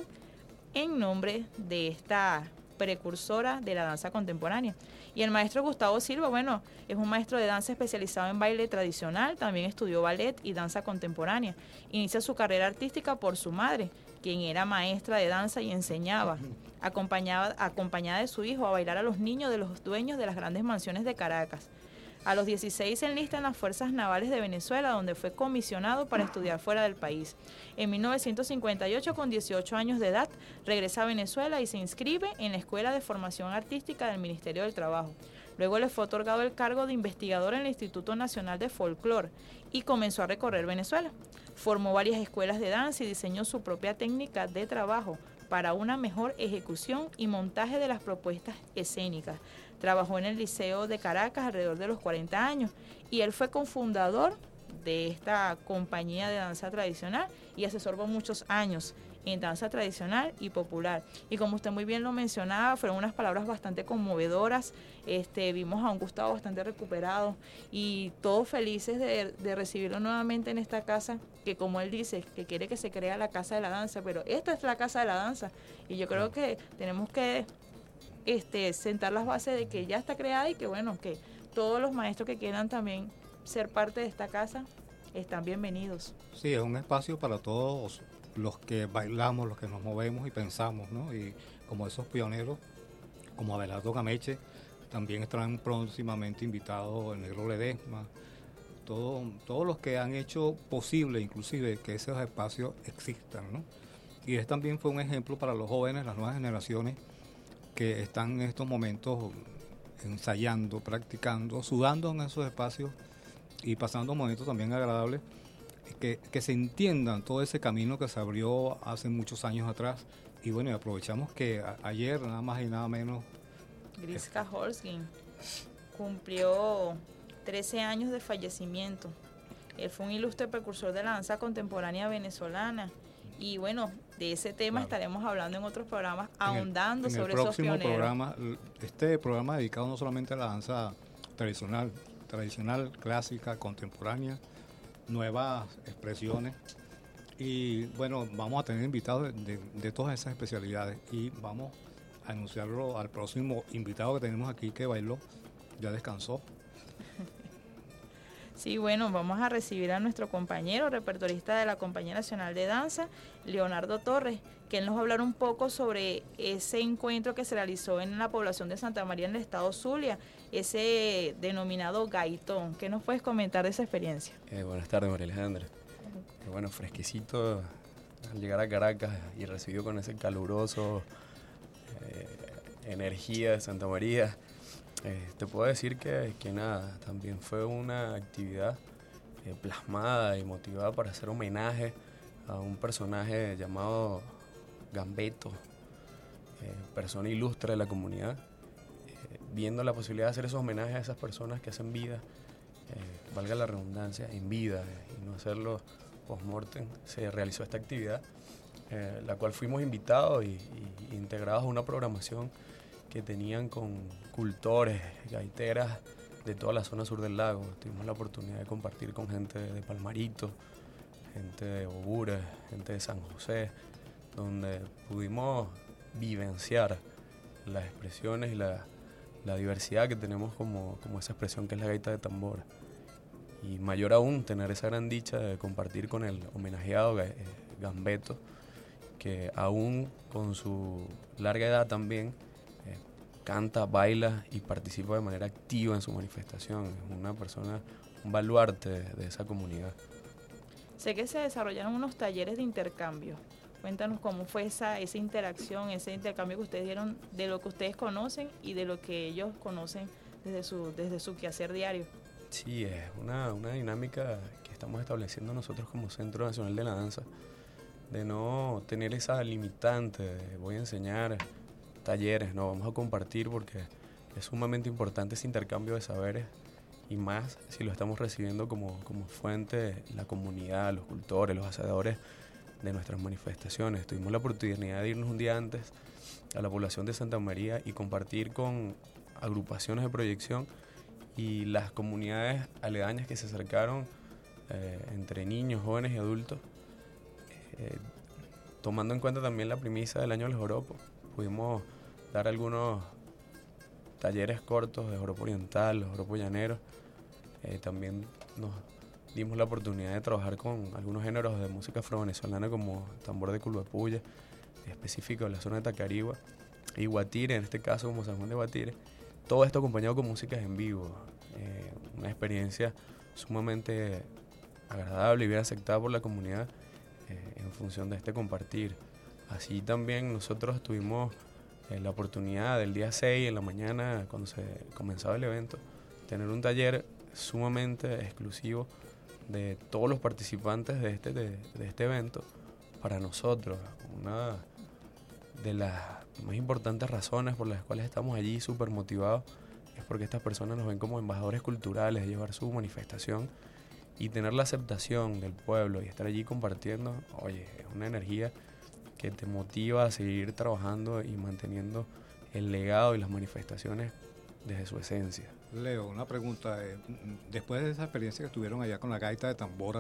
[SPEAKER 2] en nombre de esta precursora de la danza contemporánea. Y el maestro Gustavo Silva, bueno, es un maestro de danza especializado en baile tradicional, también estudió ballet y danza contemporánea. Inicia su carrera artística por su madre, quien era maestra de danza y enseñaba, acompañaba, acompañada de su hijo, a bailar a los niños de los dueños de las grandes mansiones de Caracas. A los dieciséis se enlista en las Fuerzas Navales de Venezuela, donde fue comisionado para estudiar fuera del país. En mil novecientos cincuenta y ocho, con dieciocho años de edad, regresa a Venezuela y se inscribe en la Escuela de Formación Artística del Ministerio del Trabajo. Luego le fue otorgado el cargo de investigador en el Instituto Nacional de Folclore y comenzó a recorrer Venezuela. Formó varias escuelas de danza y diseñó su propia técnica de trabajo para una mejor ejecución y montaje de las propuestas escénicas. Trabajó en el Liceo de Caracas alrededor de los cuarenta años y él fue cofundador de esta compañía de danza tradicional y asesor por muchos años en danza tradicional y popular. Y como usted muy bien lo mencionaba, fueron unas palabras bastante conmovedoras. Este, vimos a un Gustavo bastante recuperado y todos felices de, de recibirlo nuevamente en esta casa, que como él dice, que quiere que se crea la casa de la danza, pero esta es la casa de la danza y yo creo que tenemos que este, sentar las bases de que ya está creada y que bueno, que todos los maestros que quieran también ser parte de esta casa están bienvenidos.
[SPEAKER 3] Sí, es un espacio para todos los que bailamos, los que nos movemos y pensamos, ¿no? Y como esos pioneros, como Abelardo Gameche, también estarán próximamente invitados el Negro Ledesma, todo, todos los que han hecho posible inclusive que esos espacios existan, ¿no? Y él también fue un ejemplo para los jóvenes, las nuevas generaciones que están en estos momentos ensayando, practicando, sudando en esos espacios y pasando momentos también agradables, que, que se entiendan todo ese camino que se abrió hace muchos años atrás. Y bueno, y aprovechamos que a, ayer nada más y nada menos
[SPEAKER 2] Griska Holzgin cumplió trece años de fallecimiento. Él fue un ilustre precursor de la danza contemporánea venezolana. Y bueno, de ese tema claro. estaremos hablando en otros programas, ahondando
[SPEAKER 3] en el,
[SPEAKER 2] sobre
[SPEAKER 3] en el
[SPEAKER 2] esos pioneros.
[SPEAKER 3] Programa, este programa dedicado no solamente a la danza tradicional, tradicional, clásica, contemporánea, nuevas expresiones. Y bueno, vamos a tener invitados de, de, de todas esas especialidades y vamos a anunciarlo al próximo invitado que tenemos aquí que bailó, ya descansó.
[SPEAKER 2] Sí, bueno, vamos a recibir a nuestro compañero repertorista de la Compañía Nacional de Danza, Leonardo Torres, que él nos va a hablar un poco sobre ese encuentro que se realizó en la población de Santa María en el estado Zulia, ese denominado gaitón. ¿Qué nos puedes comentar de esa experiencia?
[SPEAKER 12] Eh, buenas tardes, María Alejandra. Eh, bueno, fresquecito al llegar a Caracas y recibido con ese caluroso eh, energía de Santa María. Eh, te puedo decir que, que nada, también fue una actividad eh, plasmada y motivada para hacer homenaje a un personaje llamado Gambetto, eh, persona ilustre de la comunidad, eh, viendo la posibilidad de hacer esos homenajes a esas personas que hacen vida, eh, valga la redundancia, en vida, eh, y no hacerlo post-mortem. Se realizó esta actividad, eh, la cual fuimos invitados y, y integrados a una programación que tenían con cultores, gaiteras de toda la zona sur del lago. Tuvimos la oportunidad de compartir con gente de Palmarito, gente de Bogures, gente de San José, donde pudimos vivenciar las expresiones y la, la diversidad que tenemos como, como esa expresión que es la gaita de tambor. Y mayor aún, tener esa gran dicha de compartir con el homenajeado eh, Gambetto, que aún con su larga edad también canta, baila y participa de manera activa en su manifestación. Es una persona, un baluarte de, de esa comunidad.
[SPEAKER 2] Sé que se desarrollaron unos talleres de intercambio. Cuéntanos cómo fue esa, esa interacción, ese intercambio que ustedes dieron de lo que ustedes conocen y de lo que ellos conocen desde su, desde su quehacer diario.
[SPEAKER 12] Sí, es una, una dinámica que estamos estableciendo nosotros como Centro Nacional de la Danza, de no tener esa limitante de voy a enseñar talleres, no, vamos a compartir, porque es sumamente importante ese intercambio de saberes, y más si lo estamos recibiendo como, como fuente la comunidad, los cultores, los hacedores de nuestras manifestaciones. Tuvimos la oportunidad de irnos un día antes a la población de Santa María y compartir con agrupaciones de proyección y las comunidades aledañas que se acercaron, eh, entre niños, jóvenes y adultos, eh, tomando en cuenta también la premisa del Año del Joropo. Pudimos dar algunos talleres cortos de joropo oriental, de joropo llanero. Eh, también nos dimos la oportunidad de trabajar con algunos géneros de música afro-venezolana como tambor de Culhuapuya, específico de la zona de Tacarigua, y Guatire, en este caso como San Juan de Guatire. Todo esto acompañado con músicas en vivo, eh, una experiencia sumamente agradable y bien aceptada por la comunidad eh, en función de este compartir. Así también nosotros tuvimos eh, la oportunidad del día seis en la mañana, cuando se comenzaba el evento, tener un taller sumamente exclusivo de todos los participantes de este, de, de este evento para nosotros. Una de las más importantes razones por las cuales estamos allí súper motivados es porque estas personas nos ven como embajadores culturales de llevar su manifestación y tener la aceptación del pueblo y estar allí compartiendo. Oye, es una energía que te motiva a seguir trabajando y manteniendo el legado y las manifestaciones desde su esencia.
[SPEAKER 3] Leo, una pregunta. Eh, después de esa experiencia que tuvieron allá con la gaita de tambora,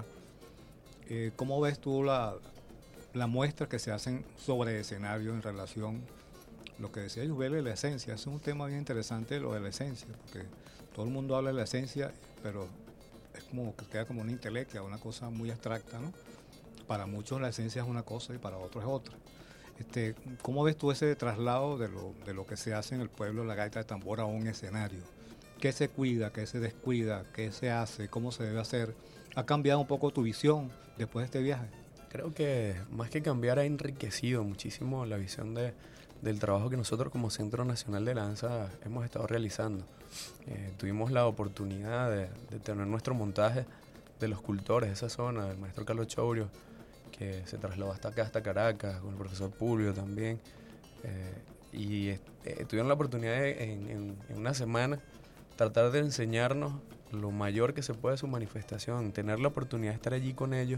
[SPEAKER 3] eh, ¿cómo ves tú la, la muestra que se hacen sobre escenario en relación a lo que decía Yubel, la esencia? Es un tema bien interesante lo de la esencia, porque todo el mundo habla de la esencia, pero es como que queda como una intelectia, una cosa muy abstracta, ¿no? Para muchos la esencia es una cosa y para otros es otra. Este, ¿Cómo ves tú ese traslado de lo, de lo que se hace en el pueblo, la gaita de tambora, a un escenario? ¿Qué se cuida, qué se descuida, qué se hace, cómo se debe hacer? ¿Ha cambiado un poco tu visión después de este viaje?
[SPEAKER 12] Creo que más que cambiar ha enriquecido muchísimo la visión de, del trabajo que nosotros como Centro Nacional de la Danza hemos estado realizando. Eh, tuvimos la oportunidad de, de tener nuestro montaje de los cultores de esa zona, del maestro Carlos Chourio, que se trasladó hasta acá, hasta Caracas, con el profesor Publio también. Eh, y eh, tuvieron la oportunidad de, en, en, en una semana, tratar de enseñarnos lo mayor que se puede de su manifestación, tener la oportunidad de estar allí con ellos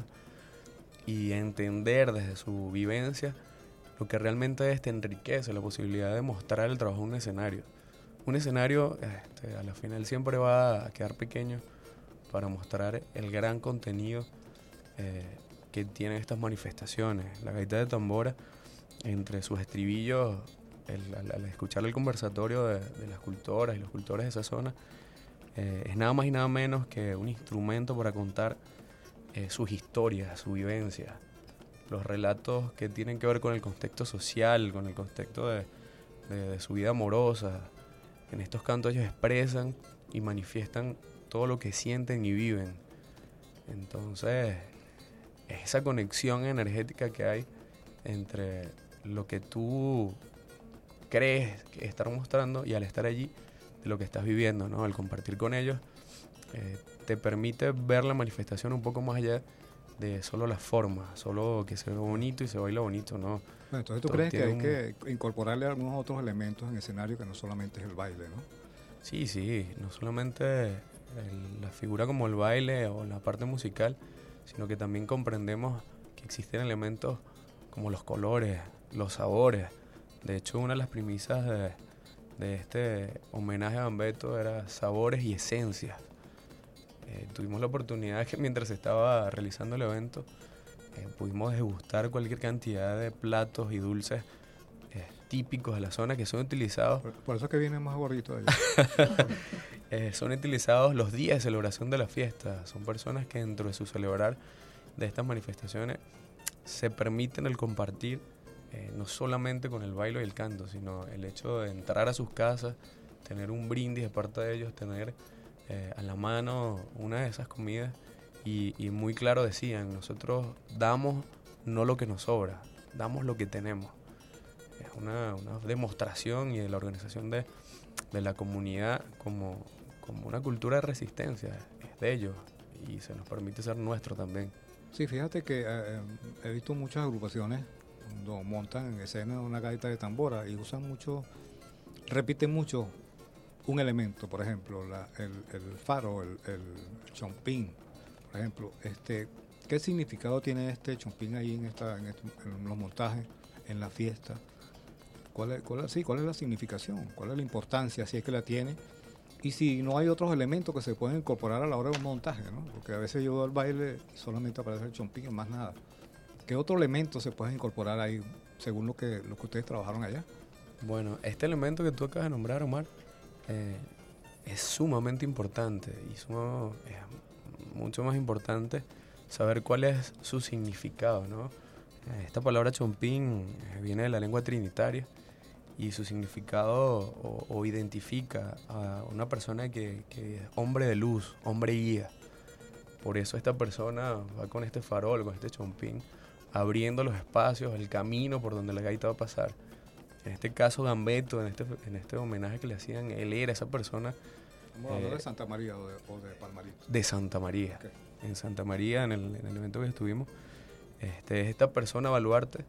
[SPEAKER 12] y entender desde su vivencia lo que realmente es, te enriquece la posibilidad de mostrar el trabajo en un escenario. Un escenario, este, a la final siempre va a quedar pequeño para mostrar el gran contenido eh, que tienen estas manifestaciones. La gaita de tambora, entre sus estribillos, el, al, al escuchar el conversatorio de, de las cultoras y los cultores de esa zona, eh, es nada más y nada menos que un instrumento para contar eh, sus historias, su vivencia, los relatos que tienen que ver con el contexto social, con el contexto de, de, de su vida amorosa. En estos cantos ellos expresan y manifiestan todo lo que sienten y viven. Entonces, esa conexión energética que hay entre lo que tú crees que estar mostrando y al estar allí, de lo que estás viviendo, ¿no? Al compartir con ellos, eh, te permite ver la manifestación un poco más allá de solo la forma, solo que se ve bonito y se baila bonito, ¿no?
[SPEAKER 3] Bueno, entonces tú crees que hay un... que incorporarle algunos otros elementos en escenario que no solamente es el baile, ¿no?
[SPEAKER 12] Sí, sí, no solamente el, la figura como el baile o la parte musical, sino que también comprendemos que existen elementos como los colores, los sabores. De hecho, una de las premisas de, de este homenaje a Bambeto era sabores y esencias. Eh, tuvimos la oportunidad de que mientras se estaba realizando el evento, eh, pudimos degustar cualquier cantidad de platos y dulces eh, típicos de la zona que son utilizados.
[SPEAKER 3] Por, por eso es que viene más gordito de
[SPEAKER 12] allá. eh, son utilizados los días de celebración de la fiesta. Son personas que dentro de su celebrar de estas manifestaciones se permiten el compartir eh, no solamente con el baile y el canto, sino el hecho de entrar a sus casas, tener un brindis de parte de ellos, tener eh, a la mano una de esas comidas y, y muy claro decían, nosotros damos no lo que nos sobra, damos lo que tenemos. Es una, una demostración y de la organización de, de la comunidad como, como una cultura de resistencia, es de ellos y se nos permite ser nuestro también.
[SPEAKER 3] Sí, fíjate que eh, he visto muchas agrupaciones cuando montan en escena una gaita de tambora y usan mucho, repiten mucho un elemento, por ejemplo, la, el, el faro, el, el chompín, por ejemplo. Este, ¿qué significado tiene este chompín ahí en, esta, en, este, en los montajes, en la fiesta? ¿Cuál es, cuál, sí, ¿Cuál es la significación? ¿Cuál es la importancia, si es que la tiene? Y si no hay otros elementos que se pueden incorporar a la hora de un montaje, ¿no? Porque a veces yo doy el baile y solamente aparece el chompín y más nada. ¿Qué otro elemento se puede incorporar ahí según lo que, lo que ustedes trabajaron allá?
[SPEAKER 12] Bueno, este elemento que tú acabas de nombrar, Omar, eh, es sumamente importante y suma, es mucho más importante saber cuál es su significado, ¿no? Eh, esta palabra chompín eh, viene de la lengua trinitaria y su significado o, o identifica a una persona que, que es hombre de luz, hombre guía. Por eso esta persona va con este farol, con este chompín, abriendo los espacios, el camino por donde la gaita va a pasar. En este caso, Gambeto, en este, en este homenaje que le hacían, él era esa persona.
[SPEAKER 3] ¿Estamos hablando eh, de Santa María o de, o de Palmarito?
[SPEAKER 12] De Santa María. Okay. En Santa María, en el, en el evento que estuvimos, este, es esta persona baluarte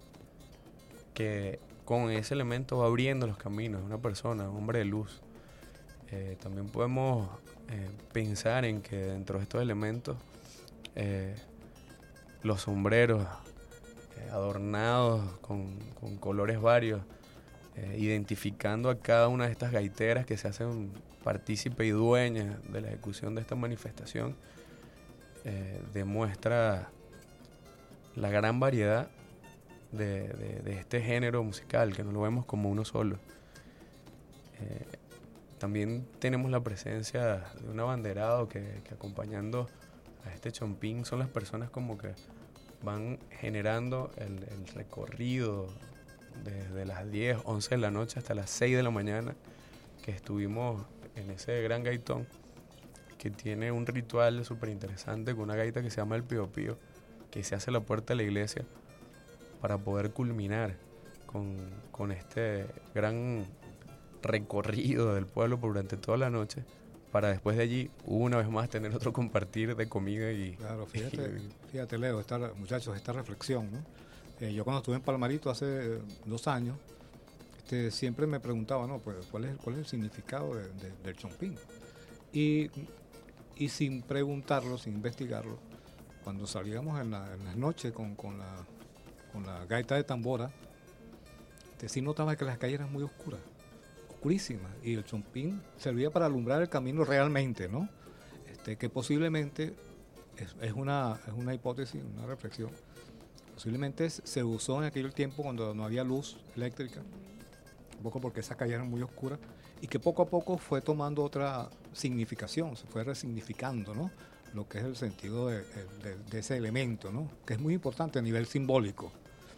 [SPEAKER 12] que con ese elemento va abriendo los caminos, una persona, un hombre de luz. Eh, también podemos eh, pensar en que dentro de estos elementos, eh, los sombreros eh, adornados con, con colores varios, eh, identificando a cada una de estas gaiteras que se hacen partícipe y dueña de la ejecución de esta manifestación, eh, demuestra la gran variedad de, de, de este género musical, que no lo vemos como uno solo. Eh, también tenemos la presencia de un abanderado que, que acompañando a este chompín son las personas como que van generando el, el recorrido desde las diez, once de la noche hasta las seis de la mañana, que estuvimos en ese gran gaitón que tiene un ritual súper interesante con una gaita que se llama el Pío Pío, que se hace a la puerta de la iglesia para poder culminar con, con este gran recorrido del pueblo por durante toda la noche, para después de allí, una vez más, tener otro compartir de comida y...
[SPEAKER 3] Claro, fíjate, y, fíjate Leo, esta, muchachos, esta reflexión, ¿no? Eh, yo cuando estuve en Palmarito hace eh, dos años, este, siempre me preguntaba, ¿no? Pues, ¿cuál es, cuál es el significado de, de, del chompín? Y, y sin preguntarlo, sin investigarlo, cuando salíamos en, la, en las noches con, con, la, con la gaita de tambora, este, sí notaba que las calles eran muy oscuras, oscurísimas, y el chompín servía para alumbrar el camino realmente, ¿no? Este, que posiblemente es, es, una, es una hipótesis, una reflexión. Posiblemente se usó en aquel tiempo cuando no había luz eléctrica, un poco porque esas calles eran muy oscuras, y que poco a poco fue tomando otra significación, se fue resignificando, ¿no? Lo que es el sentido de, de, de ese elemento, ¿no? Que es muy importante a nivel simbólico.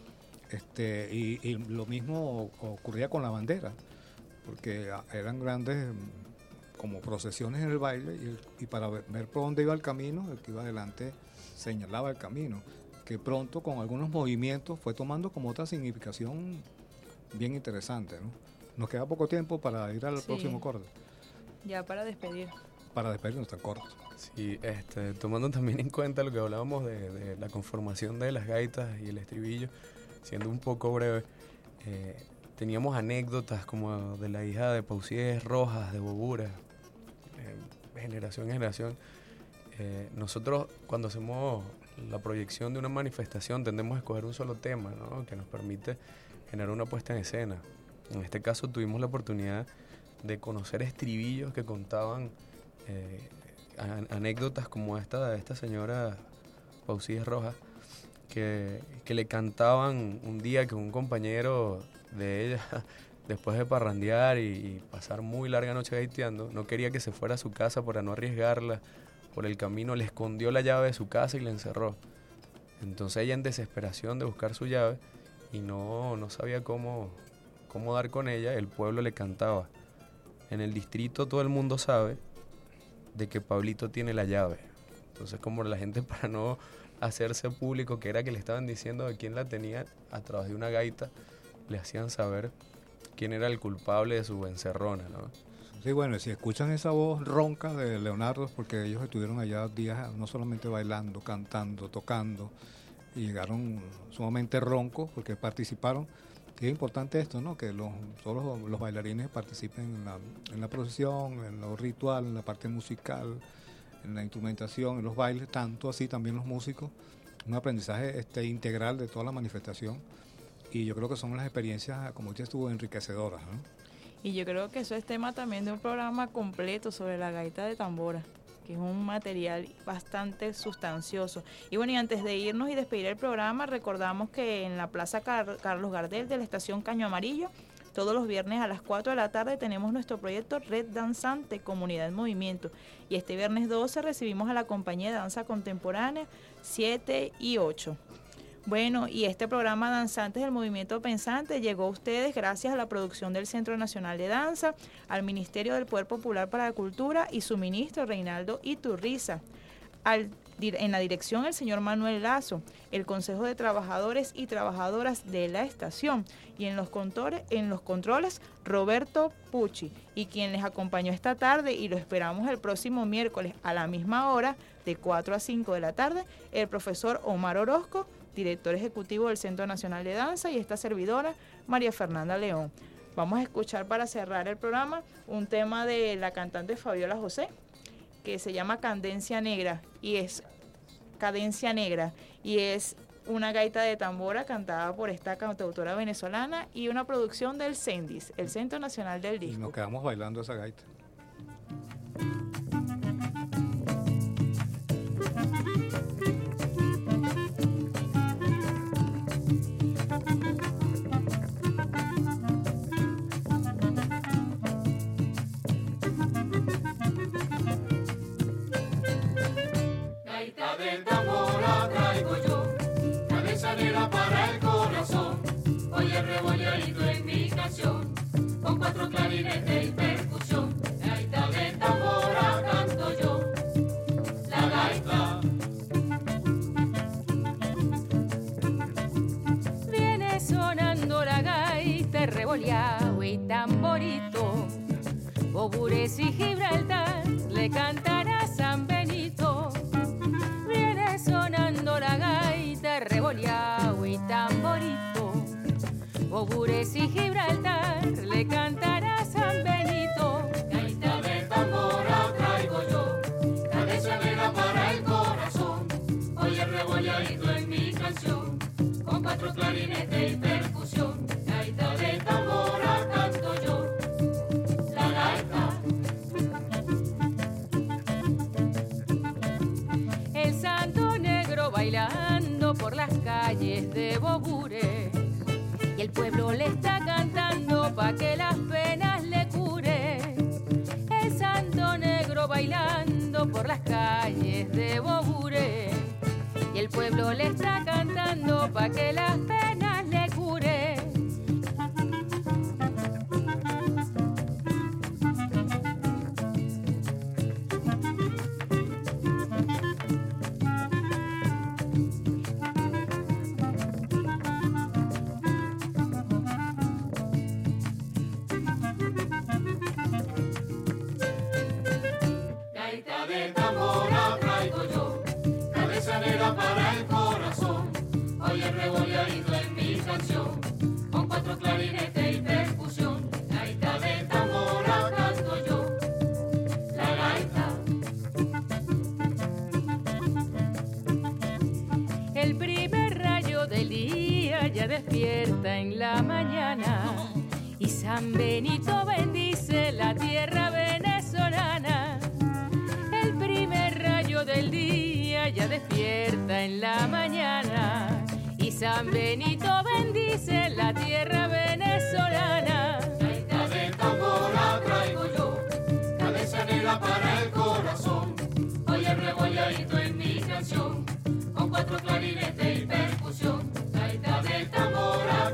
[SPEAKER 3] Este, y, y lo mismo ocurría con la bandera, porque eran grandes como procesiones en el baile, y, y para ver, ver por dónde iba el camino, el que iba adelante señalaba el camino, que pronto con algunos movimientos fue tomando como otra significación bien interesante, ¿no? Nos queda poco tiempo para ir al sí. próximo acorde.
[SPEAKER 2] Ya para despedir.
[SPEAKER 3] Para despedirnos tan cortos.
[SPEAKER 12] Sí, este, tomando también en cuenta lo que hablábamos de, de la conformación de las gaitas y el estribillo, siendo un poco breve, eh, teníamos anécdotas como de la hija de Pausíes Rojas, de Bobura, eh, generación en generación. Eh, nosotros cuando hacemos la proyección de una manifestación tendemos a escoger un solo tema, ¿no? Que nos permite generar una puesta en escena. En este caso tuvimos la oportunidad de conocer estribillos que contaban eh, anécdotas como esta de esta señora Pausíes Rojas, que, que le cantaban un día que un compañero de ella, después de parrandear y, y pasar muy larga noche gaiteando, no quería que se fuera a su casa para no arriesgarla por el camino, le escondió la llave de su casa y la encerró. Entonces ella, en desesperación de buscar su llave, y no, no sabía cómo, cómo dar con ella. El pueblo le cantaba. En el distrito todo el mundo sabe de que Pablito tiene la llave. Entonces, como la gente, para no hacerse público que era que le estaban diciendo de quién la tenía, a través de una gaita le hacían saber quién era el culpable de su encerrona, ¿no?
[SPEAKER 3] Sí, bueno, si escuchan esa voz ronca de Leonardo, es porque ellos estuvieron allá días no solamente bailando, cantando, tocando, y llegaron sumamente roncos porque participaron. Y es importante esto, ¿no? Que los, todos los, los bailarines participen en la, en la procesión, en lo ritual, en la parte musical, en la instrumentación, en los bailes, tanto así también los músicos. Un aprendizaje este, integral de toda la manifestación. Y yo creo que son las experiencias, como usted estuvo, enriquecedoras, ¿no?
[SPEAKER 2] Y yo creo que eso es tema también de un programa completo sobre la gaita de tambora, que es un material bastante sustancioso. Y bueno, y antes de irnos y despedir el programa, recordamos que en la Plaza Car- Carlos Gardel de la estación Caño Amarillo, todos los viernes a las cuatro de la tarde tenemos nuestro proyecto Red Danzante, Comunidad en Movimiento. Y este viernes doce recibimos a la compañía de danza contemporánea siete y ocho. Bueno, y este programa Danzantes del Movimiento Pensante llegó a ustedes gracias a la producción del Centro Nacional de Danza, al Ministerio del Poder Popular para la Cultura y su ministro Reinaldo Iturriza. Al, en la dirección el señor Manuel Lazo, el Consejo de Trabajadores y Trabajadoras de la estación, y en los, contores, en los controles Roberto Pucci, y quien les acompañó esta tarde, y lo esperamos el próximo miércoles a la misma hora, de cuatro a cinco de la tarde, el profesor Omar Orozco, director ejecutivo del Centro Nacional de Danza, y esta servidora, María Fernanda León. Vamos a escuchar para cerrar el programa un tema de la cantante Fabiola José, que se llama Cadencia Negra, y es Cadencia Negra, y es una gaita de tambora cantada por esta cantautora venezolana y una producción del CENDIS, el Centro Nacional del Disco.
[SPEAKER 3] Y nos quedamos bailando esa gaita.
[SPEAKER 10] Con cuatro clarinetes y percusión, gaita de tambora canto yo, la gaita.
[SPEAKER 13] Viene sonando la gaita, revoleado y tamborito, Bobures y Gibraltar le cantan a San Benito. Viene sonando la gaita, revoleado y tamborito, Bobures y Gibraltar le cantará San Benito.
[SPEAKER 10] Gaita de tambora traigo yo, cadencia negra para el corazón. Oye rebolladito en mi canción, con cuatro clarinetes y percusión. Gaita de tambora canto yo, la gaita.
[SPEAKER 13] El santo negro bailando por las calles de Bobures, y el pueblo le está cantando pa' que las penas le cure. El santo negro bailando por las calles de Bobures, y el pueblo le está cantando pa' que las penas le cure.
[SPEAKER 10] Para el corazón, oye rebolladito en mi canción, con cuatro clarinetes y percusión, gaita de tambora canto yo, la gaita.
[SPEAKER 13] El primer rayo del día ya despierta en la mañana, y San Benito bendice la tierra venezolana. El primer rayo del día ya despierta en la mañana, y San Benito bendice la tierra venezolana.
[SPEAKER 10] Gaita de tambora traigo yo, cadencia negra para el corazón. Oye rebolladito en mi canción, con cuatro clarinetes y percusión. Gaita de tambora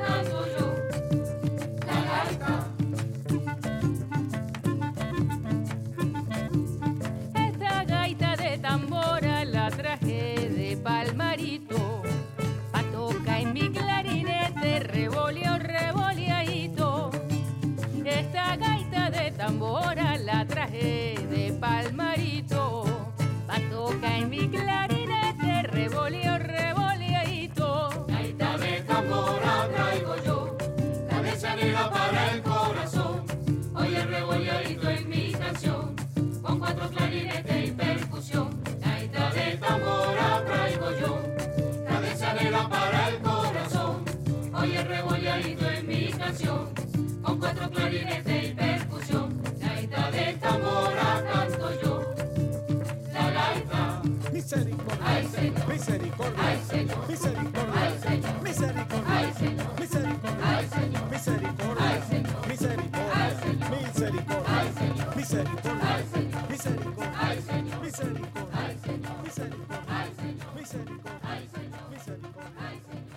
[SPEAKER 10] clarinete y percusión, gaita de tambora canto yo. La gaita,
[SPEAKER 14] misericordia,
[SPEAKER 10] ay Señor,
[SPEAKER 14] misericordia,
[SPEAKER 10] ay Señor,
[SPEAKER 14] misericordia,
[SPEAKER 10] ay Señor,
[SPEAKER 14] misericordia,
[SPEAKER 10] ay Señor,
[SPEAKER 14] misericordia,
[SPEAKER 10] ay Señor,
[SPEAKER 14] misericordia,
[SPEAKER 10] ay Señor,
[SPEAKER 14] misericordia,
[SPEAKER 10] ay Señor,
[SPEAKER 14] misericordia,
[SPEAKER 10] ay Señor,
[SPEAKER 14] misericordia,
[SPEAKER 10] ay Señor,
[SPEAKER 14] misericordia,
[SPEAKER 10] ay Señor,
[SPEAKER 14] misericordia,
[SPEAKER 10] ay Señor,
[SPEAKER 14] misericordia,
[SPEAKER 10] ay Señor,
[SPEAKER 14] misericordia,
[SPEAKER 10] ay Señor,
[SPEAKER 14] misericordia,
[SPEAKER 10] ay Señor,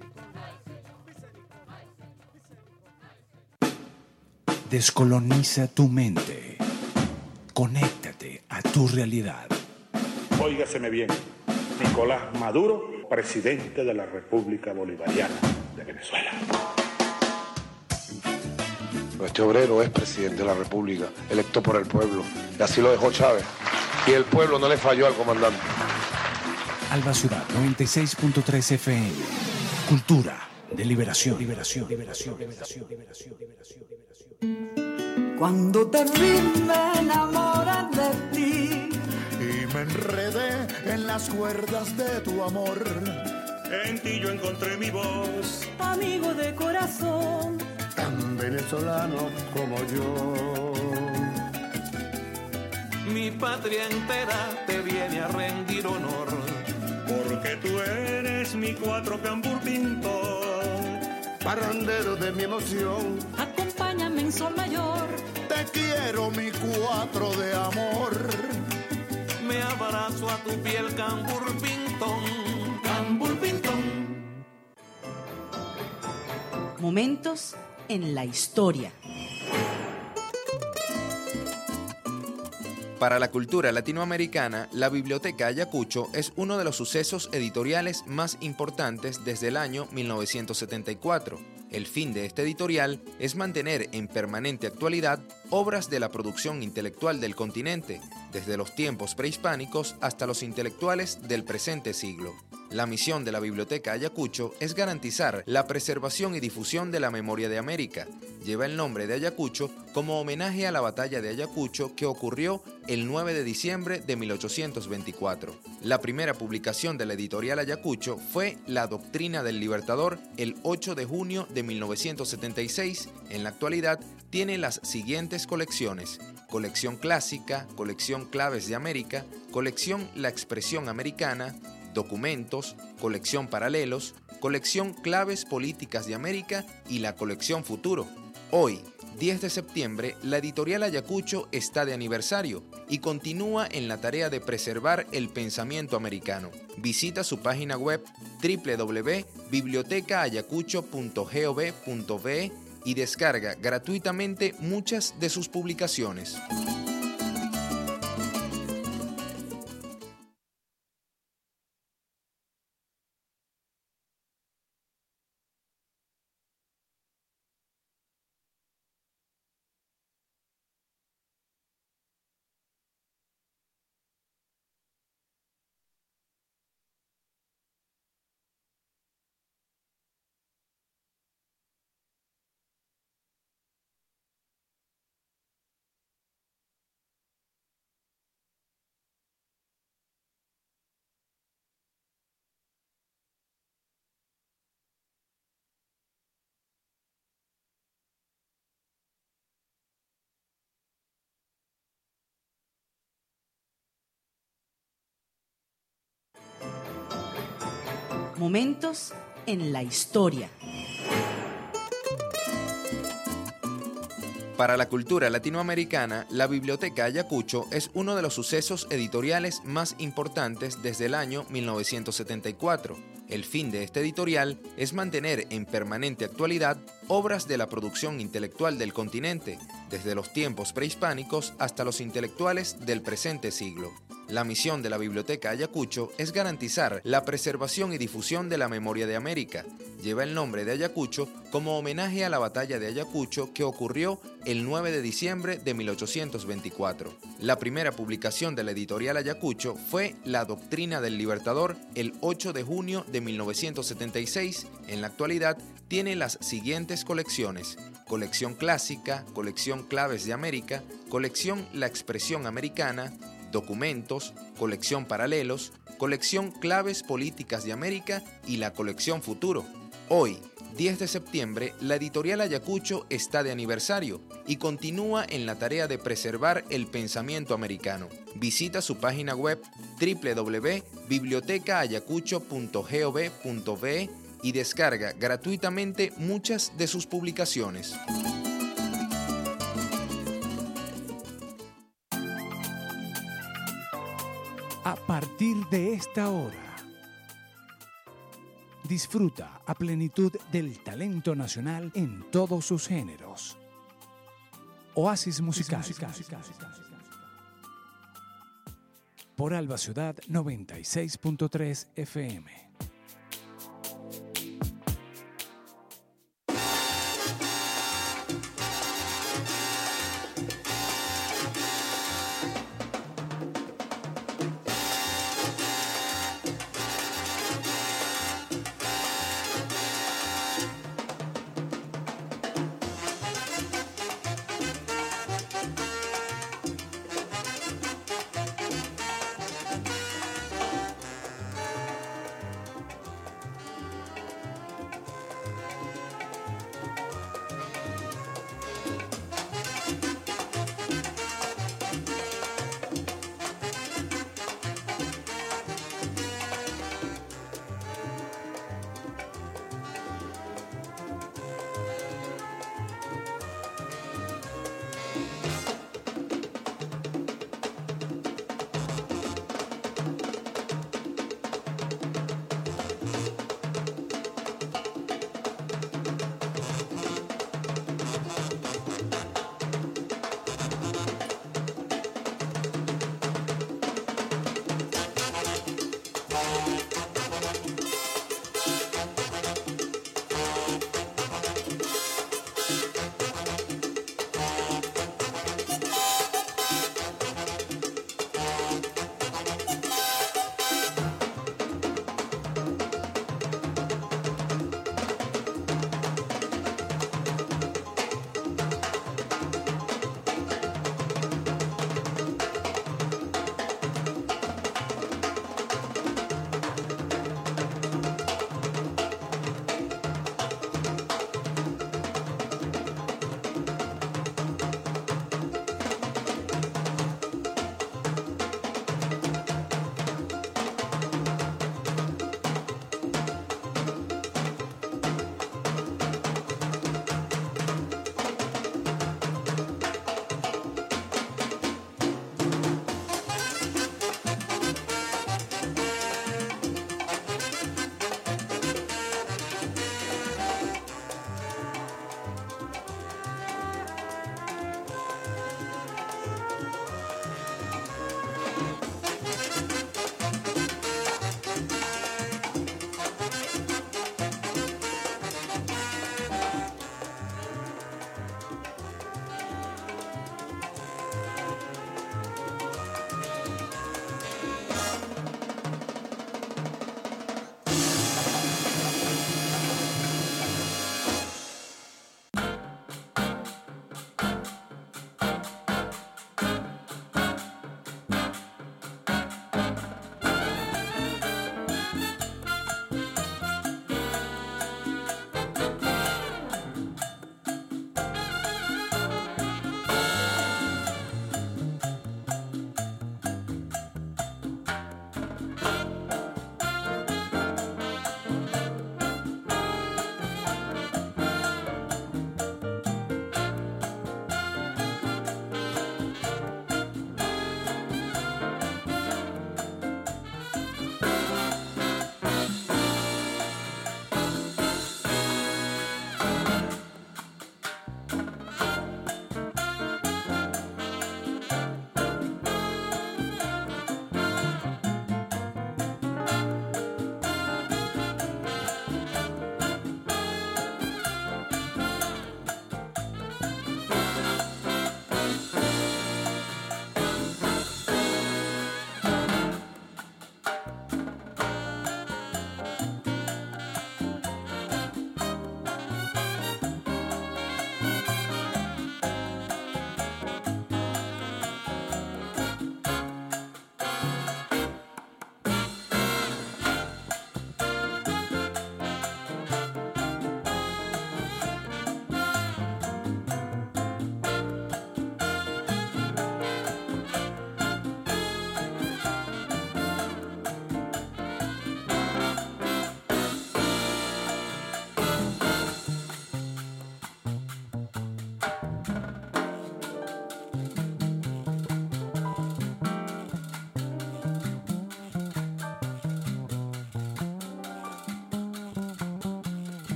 [SPEAKER 14] misericordia.
[SPEAKER 7] Descoloniza tu mente. Conéctate a tu realidad.
[SPEAKER 15] Óigaseme bien, Nicolás Maduro, presidente de la República Bolivariana de Venezuela.
[SPEAKER 16] Este obrero es presidente de la República, electo por el pueblo, y así lo dejó Chávez. Y el pueblo no le falló al comandante.
[SPEAKER 7] Alba Ciudad noventa y seis punto tres F M. Cultura de liberación. Liberación, liberación, liberación, liberación, liberación, liberación.
[SPEAKER 17] Cuando te vi me enamoré de ti
[SPEAKER 18] y me enredé en las cuerdas de tu amor.
[SPEAKER 19] En ti yo encontré mi voz,
[SPEAKER 17] amigo de corazón,
[SPEAKER 18] tan venezolano como yo.
[SPEAKER 19] Mi patria entera te viene a rendir honor, porque tú eres mi cuatro cambur pintor,
[SPEAKER 18] parrandero de mi emoción.
[SPEAKER 17] Acompáñame en sol mayor,
[SPEAKER 18] te quiero mi cuatro de amor.
[SPEAKER 19] Me abrazo a tu piel cambur pintón, cambur pintón.
[SPEAKER 9] Momentos en la historia.
[SPEAKER 1] Para la cultura latinoamericana, la Biblioteca Ayacucho es uno de los sucesos editoriales más importantes desde el año mil novecientos setenta y cuatro. El fin de este editorial es mantener en permanente actualidad obras de la producción intelectual del continente, desde los tiempos prehispánicos hasta los intelectuales del presente siglo. La misión de la Biblioteca Ayacucho es garantizar la preservación y difusión de la memoria de América. Lleva el nombre de Ayacucho como homenaje a la batalla de Ayacucho que ocurrió el nueve de diciembre de mil ochocientos veinticuatro. La primera publicación de la editorial Ayacucho fue La Doctrina del Libertador el ocho de junio de mil novecientos setenta y seis. En la actualidad tiene las siguientes colecciones: Colección Clásica, Colección Claves de América, Colección La Expresión Americana, Documentos, Colección Paralelos, Colección Claves Políticas de América y la Colección Futuro. Hoy, diez de septiembre, la editorial Ayacucho está de aniversario y continúa en la tarea de preservar el pensamiento americano. Visita su página web doble u doble u doble u punto biblioteca ayacucho punto gov punto be y descarga gratuitamente muchas de sus publicaciones.
[SPEAKER 9] Momentos en la historia.
[SPEAKER 1] Para la cultura latinoamericana, la Biblioteca Ayacucho es uno de los sucesos editoriales más importantes desde el año mil novecientos setenta y cuatro. El fin de este editorial es mantener en permanente actualidad obras de la producción intelectual del continente, desde los tiempos prehispánicos hasta los intelectuales del presente siglo. La misión de la Biblioteca Ayacucho es garantizar la preservación y difusión de la memoria de América. Lleva el nombre de Ayacucho como homenaje a la batalla de Ayacucho que ocurrió el nueve de diciembre de mil ochocientos veinticuatro. La primera publicación de la editorial Ayacucho fue La Doctrina del Libertador el ocho de junio de mil novecientos setenta y seis. En la actualidad tiene las siguientes colecciones: Colección Clásica, Colección Claves de América, Colección La Expresión Americana, Documentos, Colección Paralelos, Colección Claves Políticas de América y la Colección Futuro. Hoy, diez de septiembre, la editorial Ayacucho está de aniversario y continúa en la tarea de preservar el pensamiento americano. Visita su página web doble u doble u doble u punto biblioteca ayacucho punto gov punto be y descarga gratuitamente muchas de sus publicaciones.
[SPEAKER 7] A partir de esta hora, disfruta a plenitud del talento nacional en todos sus géneros. Oasis Musical. Por Alba Ciudad noventa y seis punto tres F M.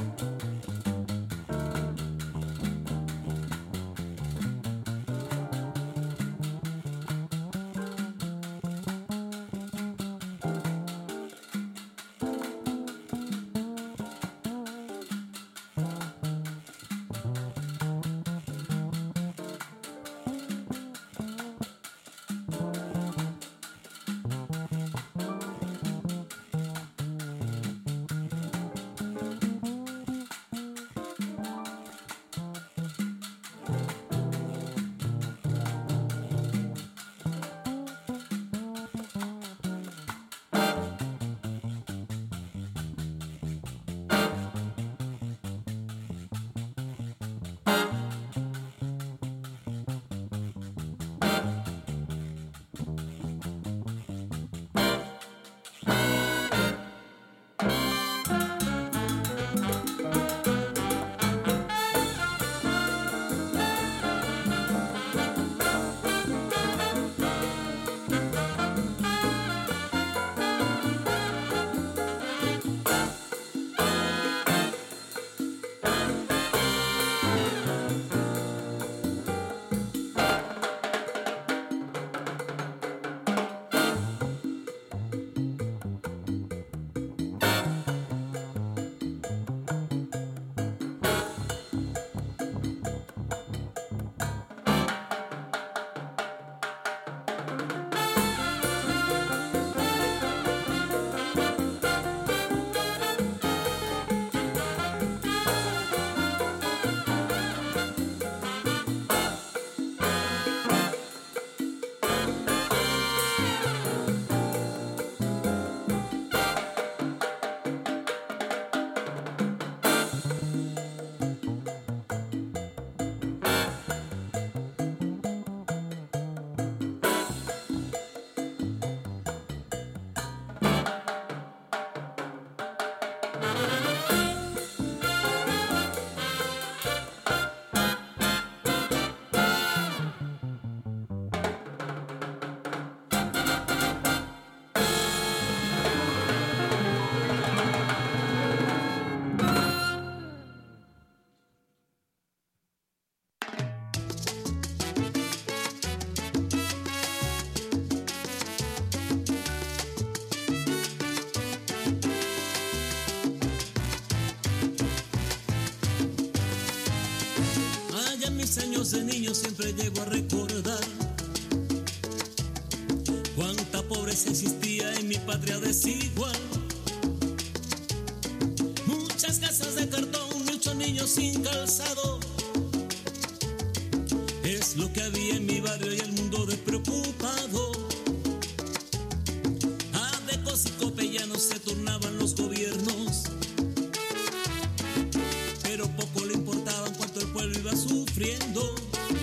[SPEAKER 20] mis años de niño siempre llego a recordar cuánta pobreza existía en mi patria desigual. Muchas casas de cartón, muchos niños sin calzado. Es lo que había en mi barrio y el mundo despreocupado. A decos y copellanos se turnaban los gobiernos, pero poco le importaba en cuanto el pueblo iba sufriendo.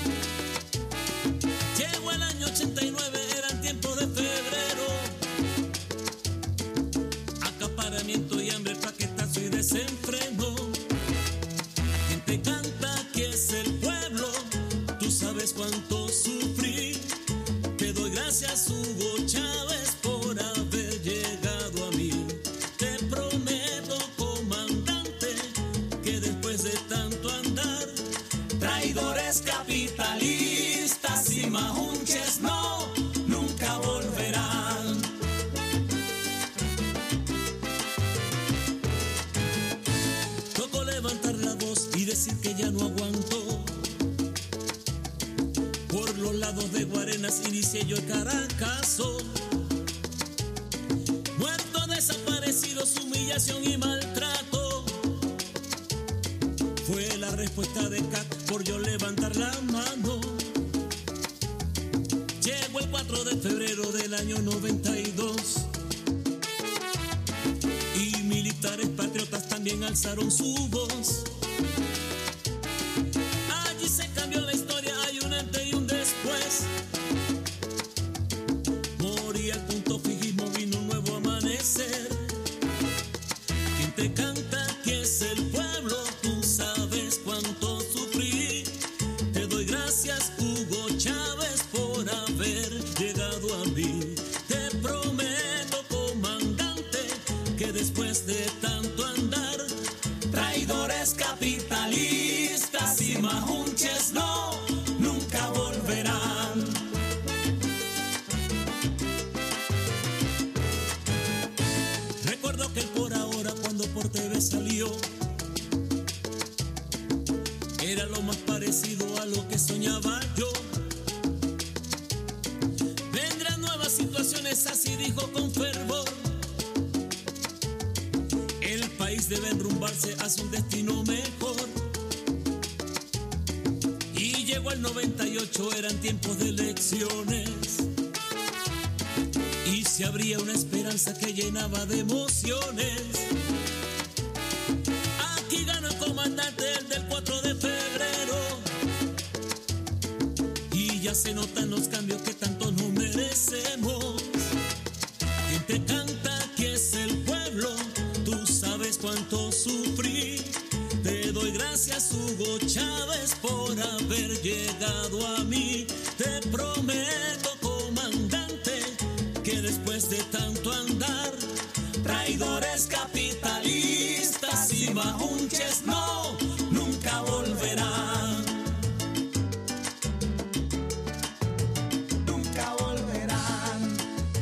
[SPEAKER 20] Llegó el año ochenta y nueve, eran tiempos de febrero. Acaparamiento y hambre, paquetazo y desenfreno. Quien te canta que es el pueblo, tú sabes cuánto sufrí. Te doy gracias, Hugo Chávez, por haber llegado a mí. Te prometo, comandante, que después de tanto andar, traidores capitalistas y majunches no, nunca volverán. Tocó levantar la voz y decir que ya no aguanto. Por los lados de Guarenas inicié yo el Caracazo. Muertos, desaparecidos, humillación y maltrato. Fue la respuesta de C A C por yo levantar la mano. Llegó el cuatro de febrero del año noventa y dos. Y militares patriotas también alzaron su voz. Allí se cambió la historia, hay un antes y un después. Moría el punto fijismo, vino un nuevo amanecer. Quien te canta que es el pueblo, tú sabes cuánto sufrí. Te doy gracias, Hugo Chávez, por haber llegado a mí. Te prometo, comandante, que después de tanto andar, traidor majunches no, nunca volverán. Recuerdo que el por ahora cuando por T V salió era lo más parecido a lo que soñaba yo. Vendrán nuevas situaciones, así dijo con fervor. El país debe enrumbarse hacia un destino mejor. Y llegó el noventa y ocho, eran tiempos de elecciones. Y se abría una esperanza que llenaba de emociones. Aquí ganó el comandante, el del cuatro de febrero. Y ya se notan los cambios que tanto no merecemos. Quien te canta aquí es el pueblo, tú sabes cuánto sufrí. Te doy gracias, Hugo Chávez, por haber llegado a mí. Te prometo, comandante, que después de tanto andar, traidores capitalistas y majunches no, nunca volverán. Nunca volverán.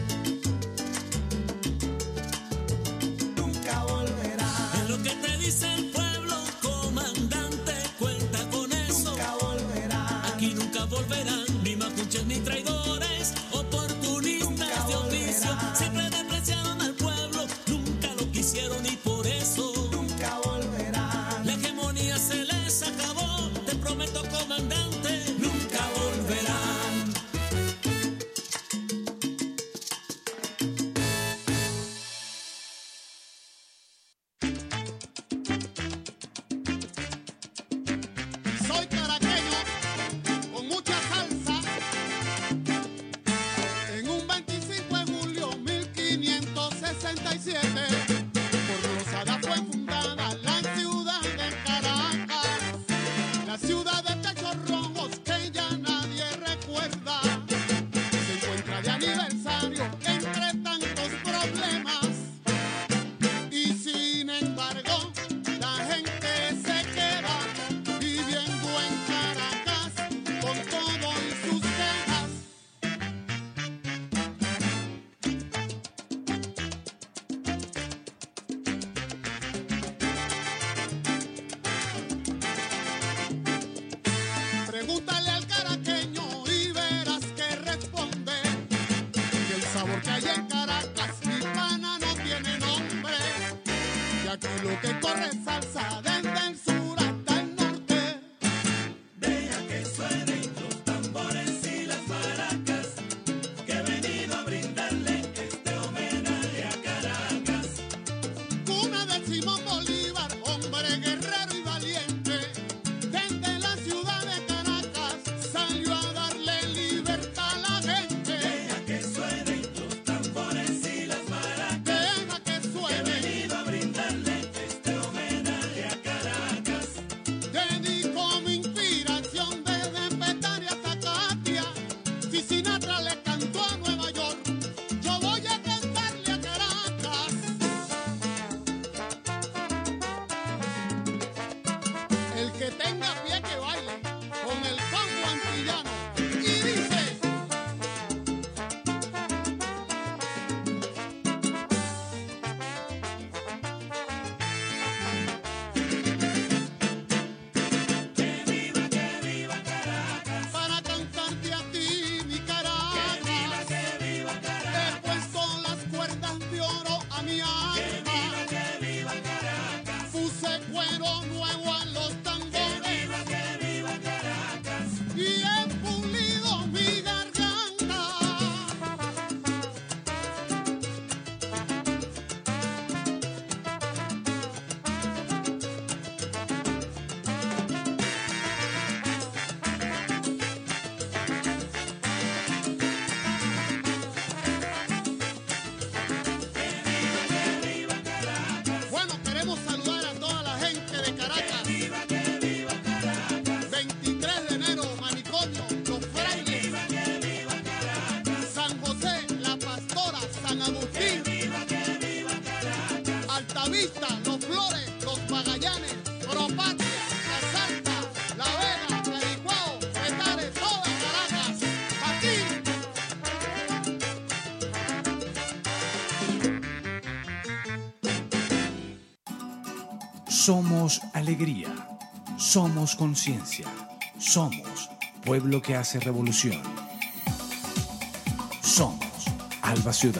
[SPEAKER 20] Nunca volverán. Es lo que te dice el pueblo, comandante, cuenta con eso. Nunca volverán. Aquí nunca volverán, ni majunches ni traidores, oportunistas de oficio. Siempre despreciaron al pueblo, nunca lo quisieron y por eso nunca volverán. La hegemonía se les acabó, te prometo, comandante, nunca volverán.
[SPEAKER 18] Soy caraqueño con mucha salsa. En un veinticinco de julio mil quinientos sesenta y siete, por Rosada fue fundada la ciudad de Caracas, la ciudad de techos rojos que ya nadie recuerda. Se encuentra de aniversario entre tantos problemas y sin embargo la gente se queda viviendo en Caracas con todo y sus quejas.
[SPEAKER 7] Somos alegría, somos conciencia, somos pueblo que hace revolución. Somos Alba Ciudad.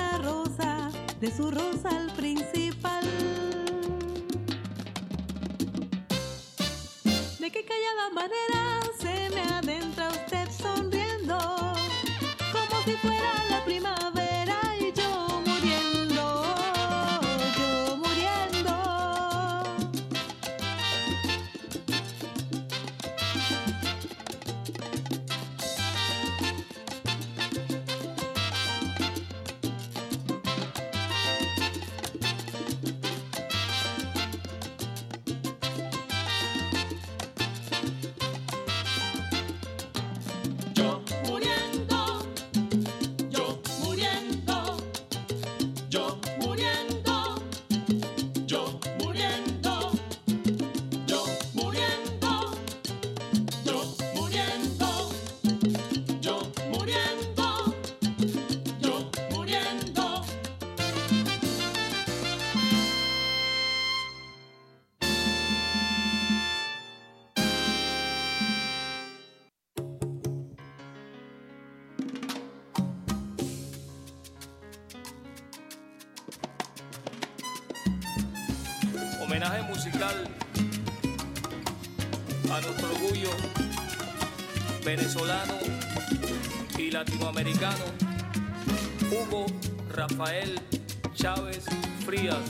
[SPEAKER 21] de su rosal principal. De qué callada manera se me adentra usted sonriendo, como si fuera la primavera y yo muriendo, yo muriendo.
[SPEAKER 4] Homenaje musical a nuestro orgullo venezolano y latinoamericano, Hugo Rafael Chávez Frías.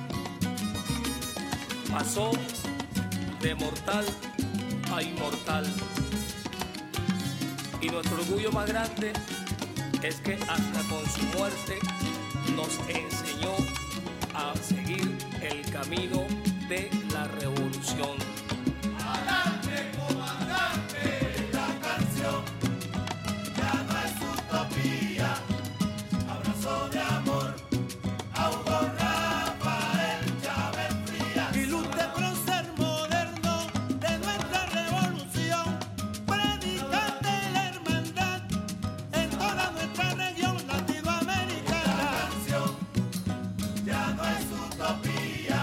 [SPEAKER 4] Pasó de mortal a inmortal. Y nuestro orgullo más grande es que hasta con su muerte nos enseñó a seguir el camino de la revolución.
[SPEAKER 10] Adelante, comandante, esta canción ya no es utopía. Abrazo de amor a Hugo Rafael Chávez Frías. Y luche por ser moderno de nuestra revolución, predicante de la hermandad en toda nuestra región latinoamericana. La canción ya no es utopía.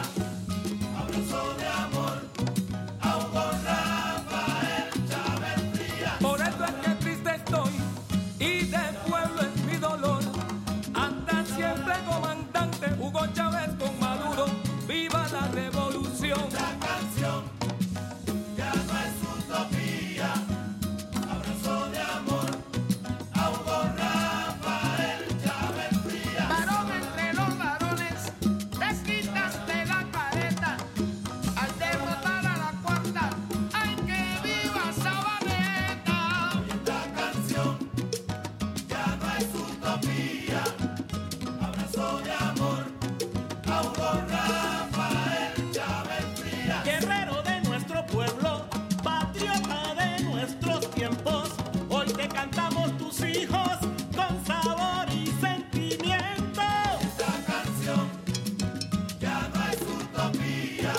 [SPEAKER 10] Abrazo de amor a Hugo Rafael Chávez Frías.
[SPEAKER 4] Por eso es que triste estoy y de pueblo es mi dolor. Anda siempre comandante Hugo Chávez con Maduro. ¡Viva la revolución!
[SPEAKER 10] La canción ya no es utopía. Abrazo de amor a Hugo Rafael Chávez Frías.
[SPEAKER 5] Varón entre los varones, te quitaste la careta al derrotar a la cuarta. ¡Ay, que viva Sabaneta!
[SPEAKER 10] Esta canción ya no es utopía. Abrazo de amor a Hugo Rafael Chávez Frías.
[SPEAKER 22] Guerrero de nuestro pueblo, patriota de nuestros tiempos, hoy te cantamos tus hijos con sabor y sentimiento.
[SPEAKER 10] Esta canción ya no es utopía.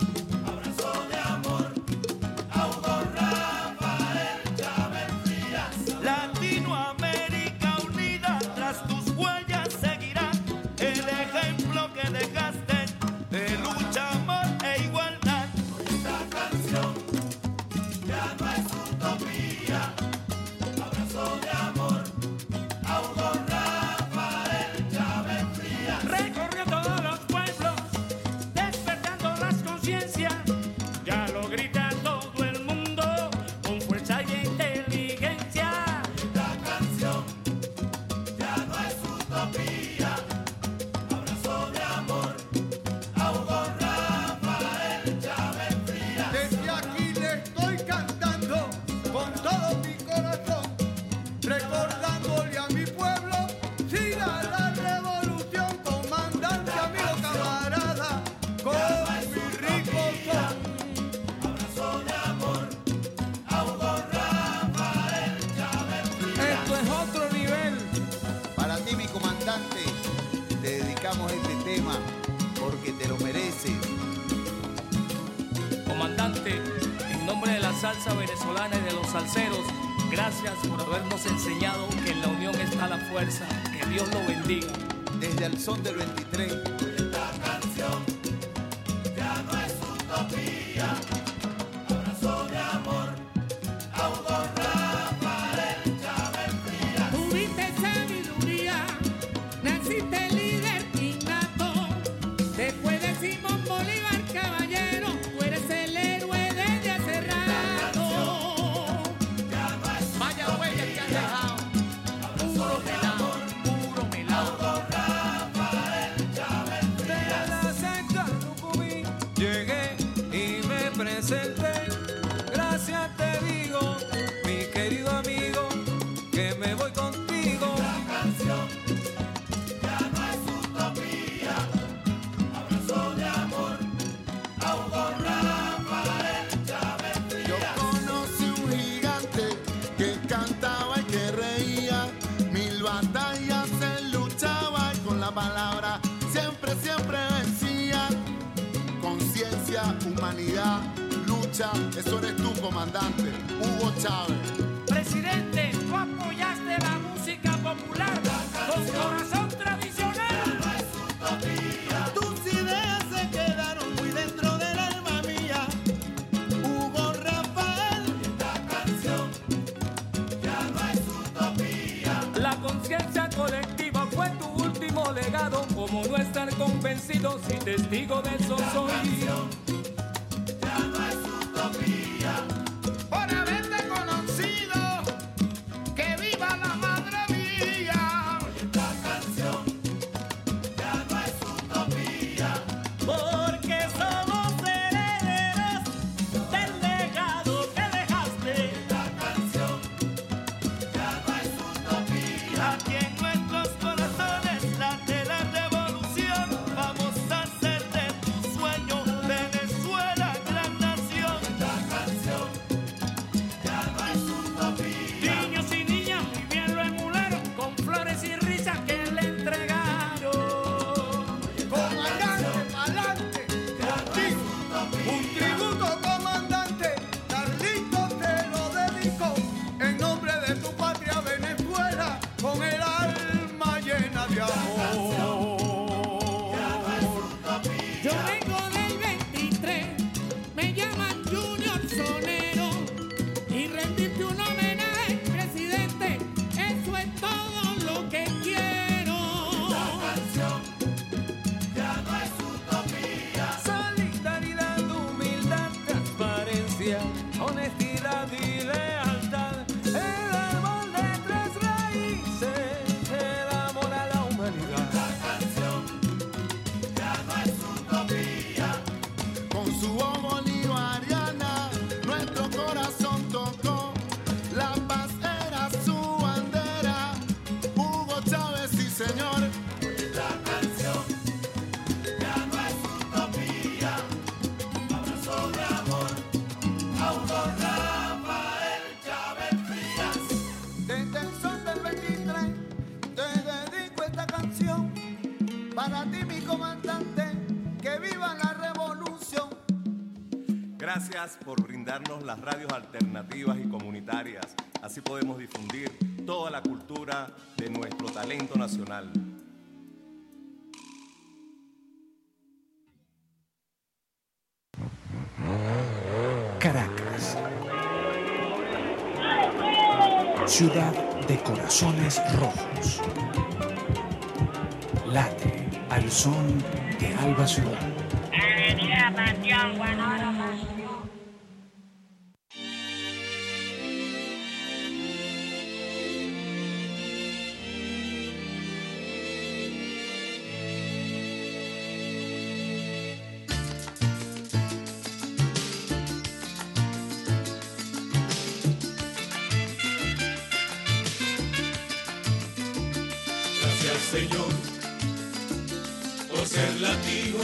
[SPEAKER 10] Abrazo de amor a Hugo Rafael Chávez Frías.
[SPEAKER 22] Latinoamérica unida, tras tus huellas seguirá el ejemplo que dejaste de lucha, amor e igualdad.
[SPEAKER 10] Esta canción ya no es utopía. Abrazo de amor a Hugo Rafael Chávez Frías.
[SPEAKER 22] Recorrió todos los pueblos, despertando las conciencias. Ya lo grita todo el mundo con fuerza y inteligencia.
[SPEAKER 10] Esta canción ya no es utopía. Abrazo de amor a Hugo Rafael Chávez Frías.
[SPEAKER 5] Desde aquí le estoy cantando con todo mi corazón, recordándole a mi pueblo, siga la revolución, comandante, amigo, camarada, con mi rico son.
[SPEAKER 10] Abrazo de amor a Hugo Rafael Chávez Frías.
[SPEAKER 5] Esto es otro nivel. Para ti, mi comandante, te dedicamos este tema porque te lo mereces.
[SPEAKER 4] Comandante, en nombre de la salsa venezolana y de los salseros, gracias por habernos enseñado que en la unión está la fuerza. Que Dios lo bendiga.
[SPEAKER 5] Desde el son del veintitrés.
[SPEAKER 10] Esta canción ya no es utopía. Abrazo de amor a Hugo Rafael Chávez Frías.
[SPEAKER 5] Tuviste sabiduría, naciste libertino,
[SPEAKER 18] humanidad, lucha, eso eres tú, comandante, Hugo Chávez.
[SPEAKER 22] Presidente, tú apoyaste la música popular con corazón tradicional.
[SPEAKER 18] No es utopía. Tus ideas se quedaron muy dentro del alma mía, Hugo Rafael. Esta canción ya no es utopía.
[SPEAKER 22] La conciencia colectiva fue tu último legado. Como no estar convencidos y testigo de eso soy.
[SPEAKER 18] Ya no es utopía. Por haberte conocido, que viva la madre mía. Oye, esta canción ya no es utopía.
[SPEAKER 22] Porque somos herederos del legado que dejaste.
[SPEAKER 18] Esta canción ya no es utopía.
[SPEAKER 22] Aquí en nuestros corazones late la revolución. Vamos a hacer de tu sueño Venezuela gran nación.
[SPEAKER 18] Esta canción ya no es utopía.
[SPEAKER 22] Niños y niñas muy bien lo emularon con flores y risas que le entregaron.
[SPEAKER 18] Comandante, pa'lante, un tributo, comandante, Carlitos te lo dedico en nombre de tu patria Venezuela, con el alma llena de amor.
[SPEAKER 22] Yo vengo del veintitrés, me llaman Junior Sonero, y rendirte un homenaje, presidente, eso es todo lo que quiero.
[SPEAKER 18] Esta canción ya no es utopía.
[SPEAKER 22] Solidaridad, humildad, transparencia, honestidad y lealtad. El árbol de tres raíces, el amor a la humanidad.
[SPEAKER 18] Esta canción ya no es utopía. Con su voz bolivariana, nuestro corazón tocó. La paz era su bandera. Hugo Chávez, sí señor. Esta canción ya no es utopía. Abrazo de amor a Hugo Rafael Chávez Frías. Desde el sol del veintitrés te dedico esta canción. Para ti, mi comandante, que viva la revolución.
[SPEAKER 6] Gracias por brindarnos las radios alternativas y comunitarias. Así podemos difundir toda la cultura de nuestro talento nacional.
[SPEAKER 7] Caracas, ciudad de corazones rojos. Late al son de Alba Ciudad.
[SPEAKER 20] Gracias, Señor, por ser latido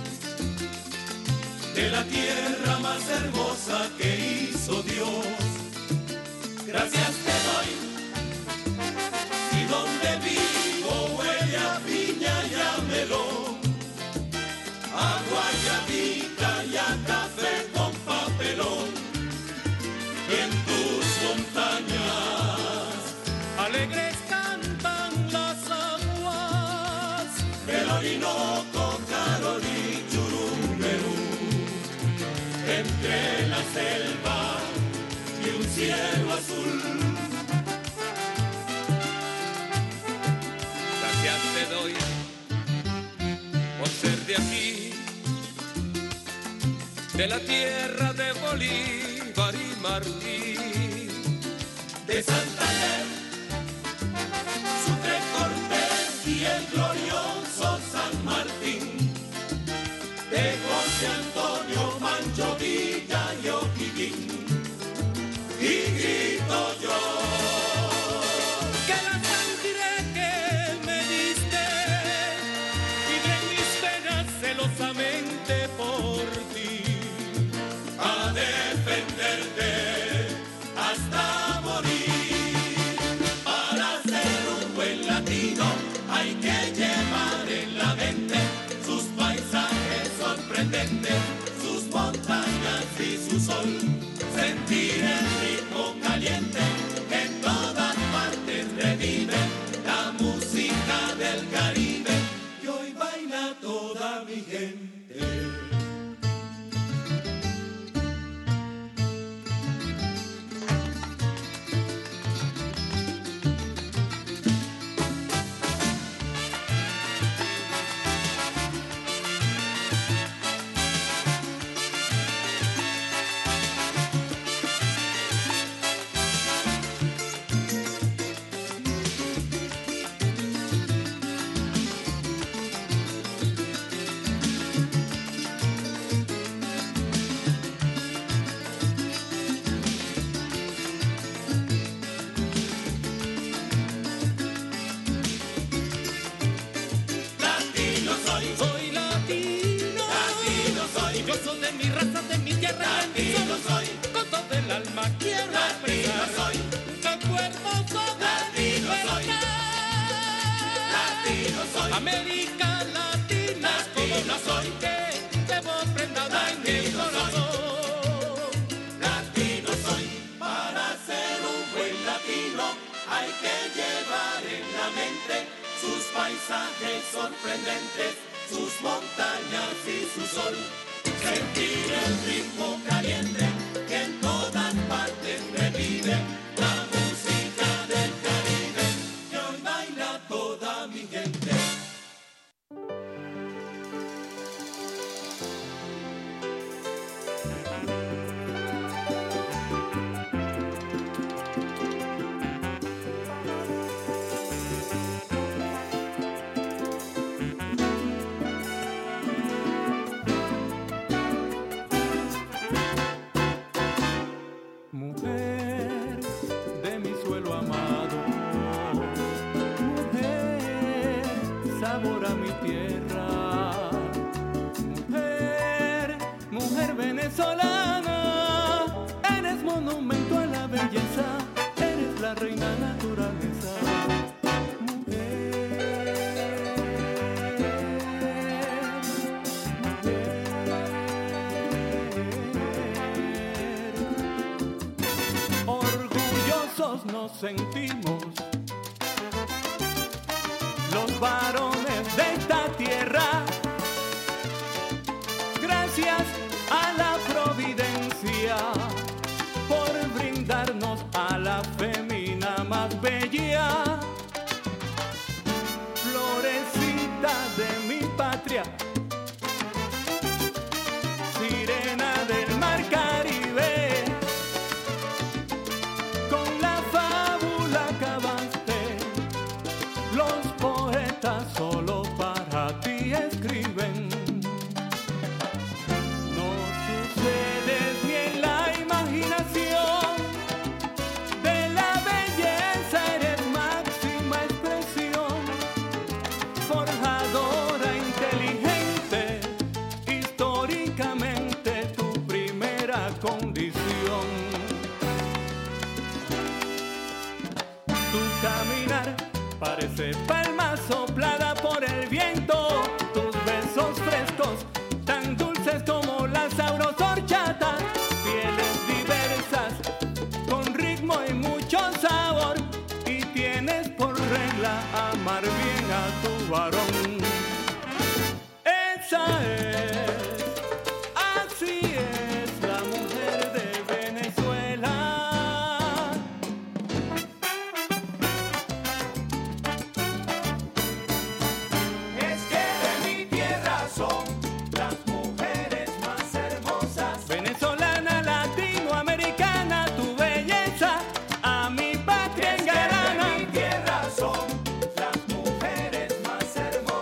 [SPEAKER 20] de la tierra más hermosa que hizo Dios. Gracias te doy, y donde vivo huele a piña y a melón, a guayabita y a café con papelón. Y en tus montañas alegres cantan las aguas del Orinoco, Carol y Churumberú, entre la selva y un cielo azul. Gracias te doy por ser de aquí, de la tierra de Bolívar y Martí, de Santander, Sucre, Cortés y el glorioso San Martín, de José Antonio, Mancho Villa y O'Higgins. Y grito yo que la sangre que me diste vibre en mis venas celosamente por ti, a defenderte hasta morir. Para ser un buen latino hay que llevar en la mente sus paisajes sorprendentes.
[SPEAKER 10] soy, con todo el alma quiero expresar. Soy, con cuerpo sobre latino soy, latino soy, América Latina, como no soy que llevo prendada en el corazón. Latino soy, para ser un buen latino hay que llevar en la mente sus paisajes sorprendentes, sus montañas y su sol. Sentir el ritmo caliente que en todas partes revive, la música del Caribe que hoy baila toda mi gente.
[SPEAKER 19] Mujer de mi suelo amado, mujer, sabor a mi tierra, mujer, mujer venezolana, eres monumento a la belleza, eres la reina naturaleza. Nos sentimos los varones de esta tierra, gracias a la providencia por brindarnos a la femina más bella, florecita de mi patria, sirena del mar Caribe. Solo para ti escriben. No sucedes ni en la imaginación de la belleza, eres máxima expresión, forjadora inteligente, históricamente tu primera condición. Tu caminar parece palma soplada por el viento, tus besos frescos, tan dulces como la sabrosa horchata, pieles diversas, con ritmo y mucho sabor, y tienes por regla amar bien a tu varón. Esa es, así es la mujer de Venezuela.
[SPEAKER 10] Hermosas.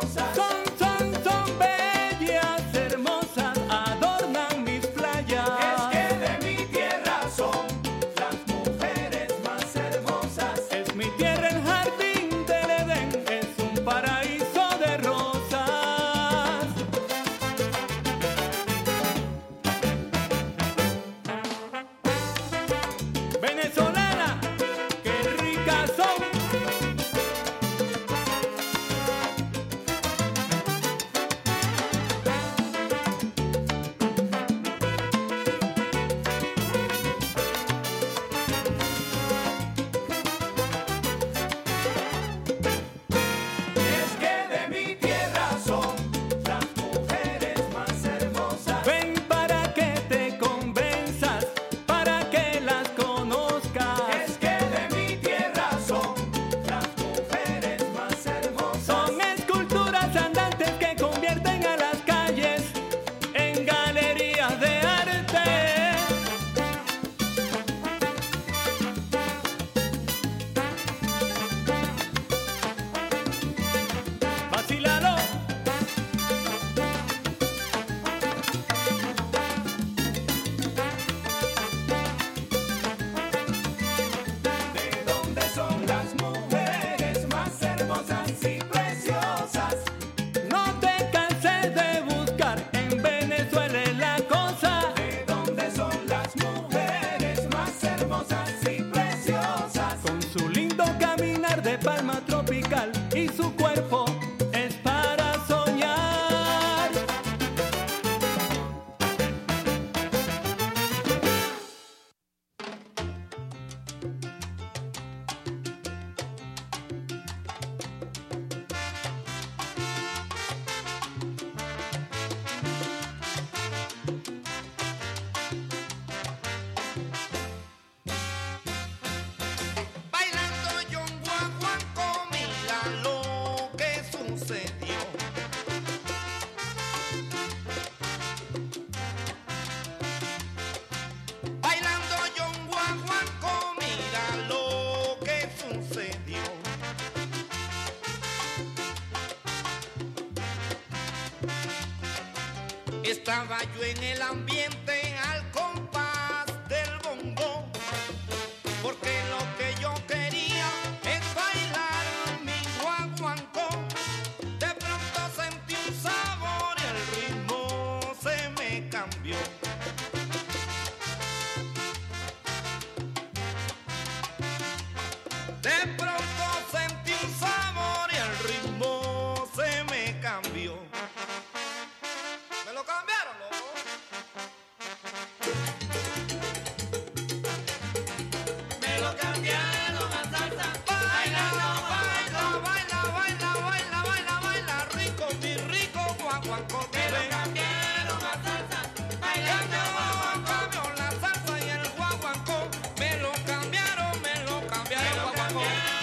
[SPEAKER 8] estaba yo en el ambiente al compás del bongo, porque lo que yo quería es bailar mi guaguancó. De pronto sentí un sabor y el ritmo se me cambió. De pronto sentí un sabor y el ritmo se me cambió. Me lo cambiaron, loco. Me lo cambiaron a salsa. Baila, baila, baila, baila, baila, baila, baila, rico, mi rico guaguancó. Me lo cambiaron a salsa. Bailando guaguancó, la salsa y el guaguancó. Me lo cambiaron, me lo cambiaron, guaguancó.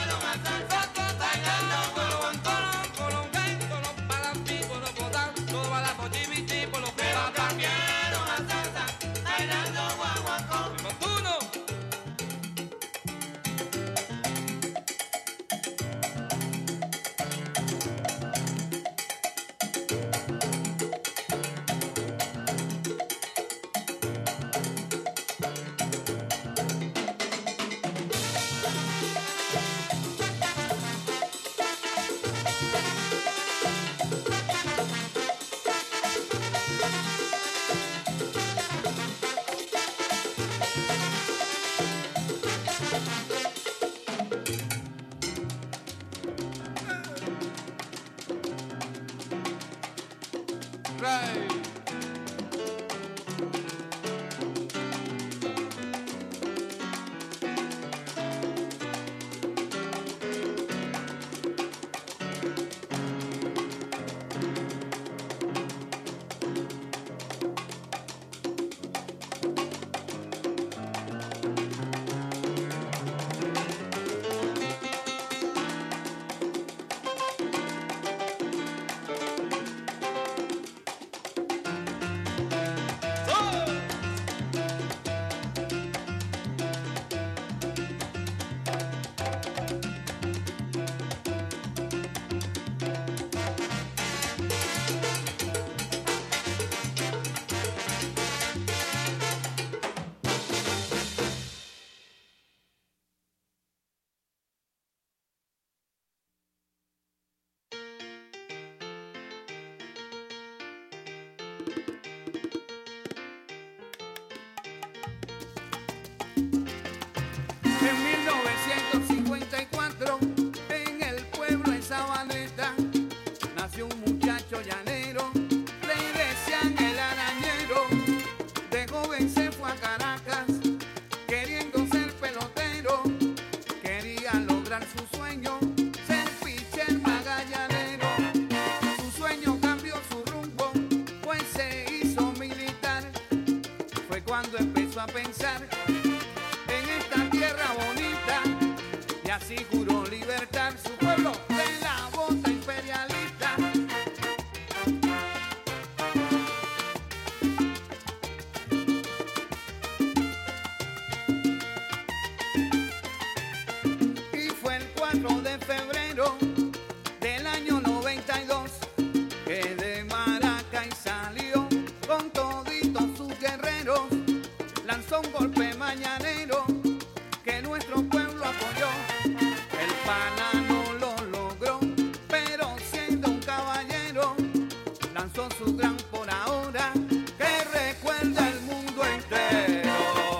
[SPEAKER 22] En mil novecientos cincuenta y cuatro, en el pueblo de Sabaneta, nació un muchacho llanero, le decían el arañero. De joven se fue a Caracas, queriendo ser pelotero. Quería lograr su sueño, ser pitcher magallanero. Su sueño cambió su rumbo, pues se hizo militar. Fue cuando empezó a pensar en esta tierra bonita, y así juró libertar su pueblo de la bota imperialista. Y fue el cuatro de febrero del año noventa y dos que de Maracay salió con toditos sus guerreros. Lanzó un golpe mañanero que nuestro pueblo apoyó. El pana no lo logró, pero siendo un caballero, lanzó su gran por ahora que recuerda el mundo entero.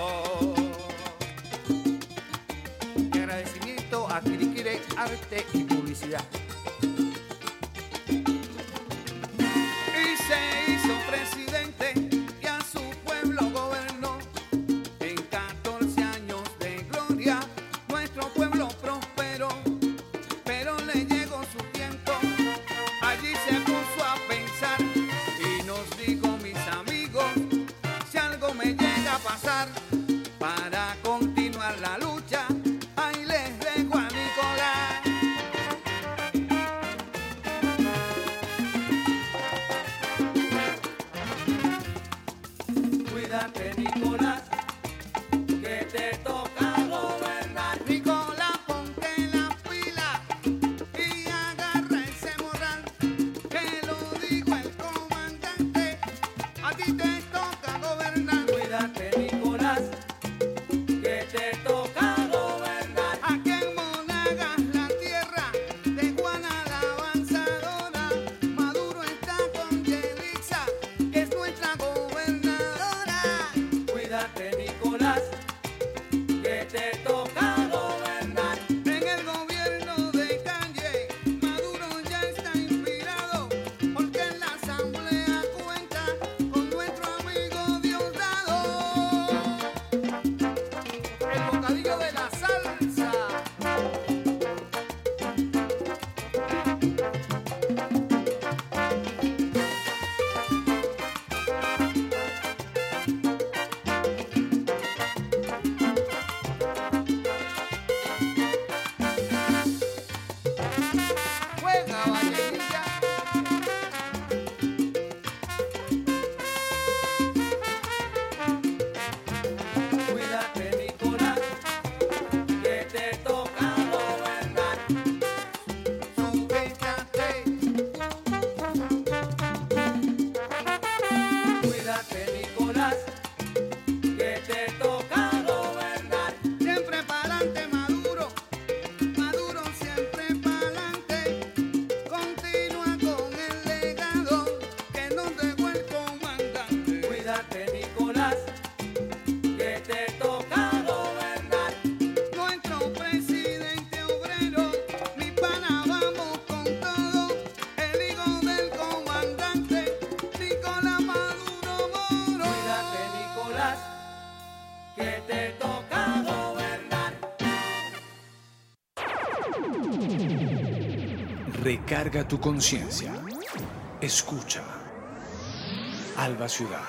[SPEAKER 22] Mi agradecimiento a Quiriquire Arte y Publicidad. Y se hizo presidente y a su pueblo gobernó. En catorce años de gloria, nuestro pueblo prosperó. Pero le llegó su tiempo, allí se puso a pensar y nos dijo: mis amigos, si algo me llega a pasar, para continuar la lucha, ahí les dejo a Nicolás.
[SPEAKER 7] Recarga tu conciencia. Escucha. Alba Ciudad.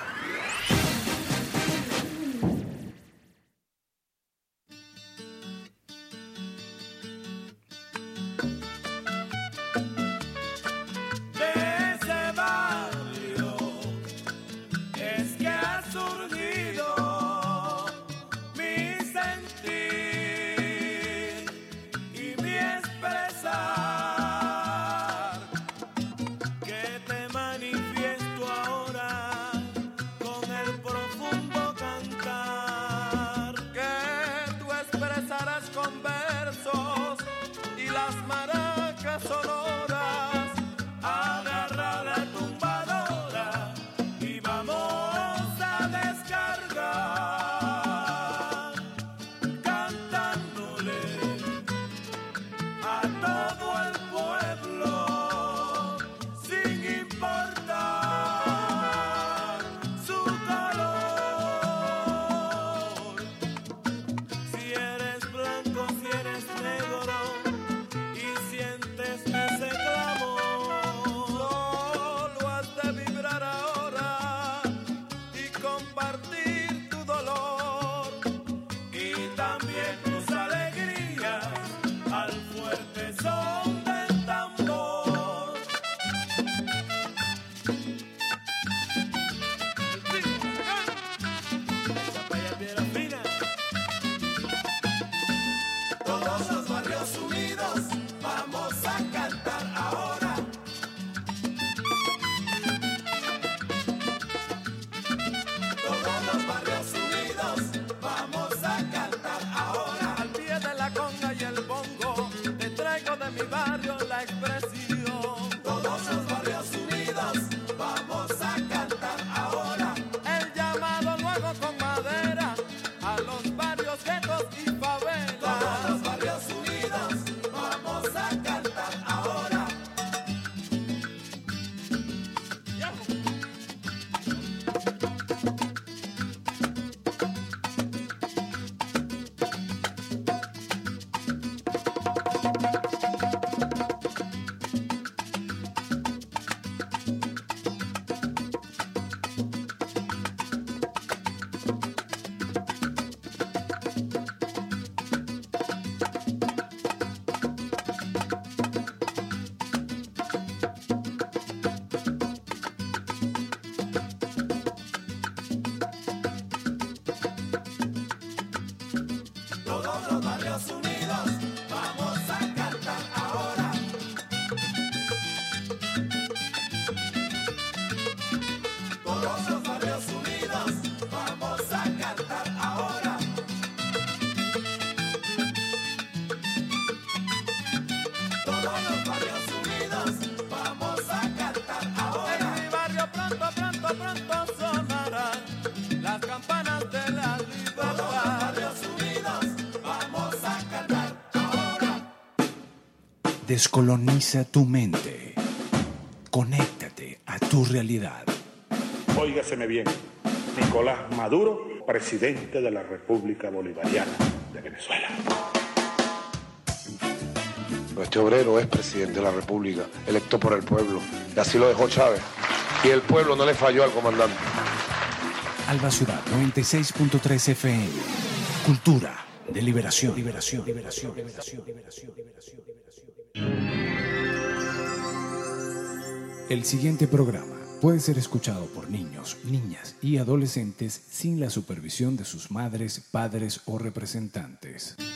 [SPEAKER 7] Descoloniza tu mente. Conéctate a tu realidad.
[SPEAKER 15] Óigaseme bien. Nicolás Maduro, presidente de la República Bolivariana de Venezuela.
[SPEAKER 16] Este obrero es presidente de la República, electo por el pueblo. Y así lo dejó Chávez. Y el pueblo no le falló al comandante.
[SPEAKER 7] Alba Ciudad noventa y seis punto tres F M. Cultura de liberación. Liberación, liberación, liberación, liberación, liberación. El siguiente programa puede ser escuchado por niños, niñas y adolescentes sin la supervisión de sus madres, padres o representantes.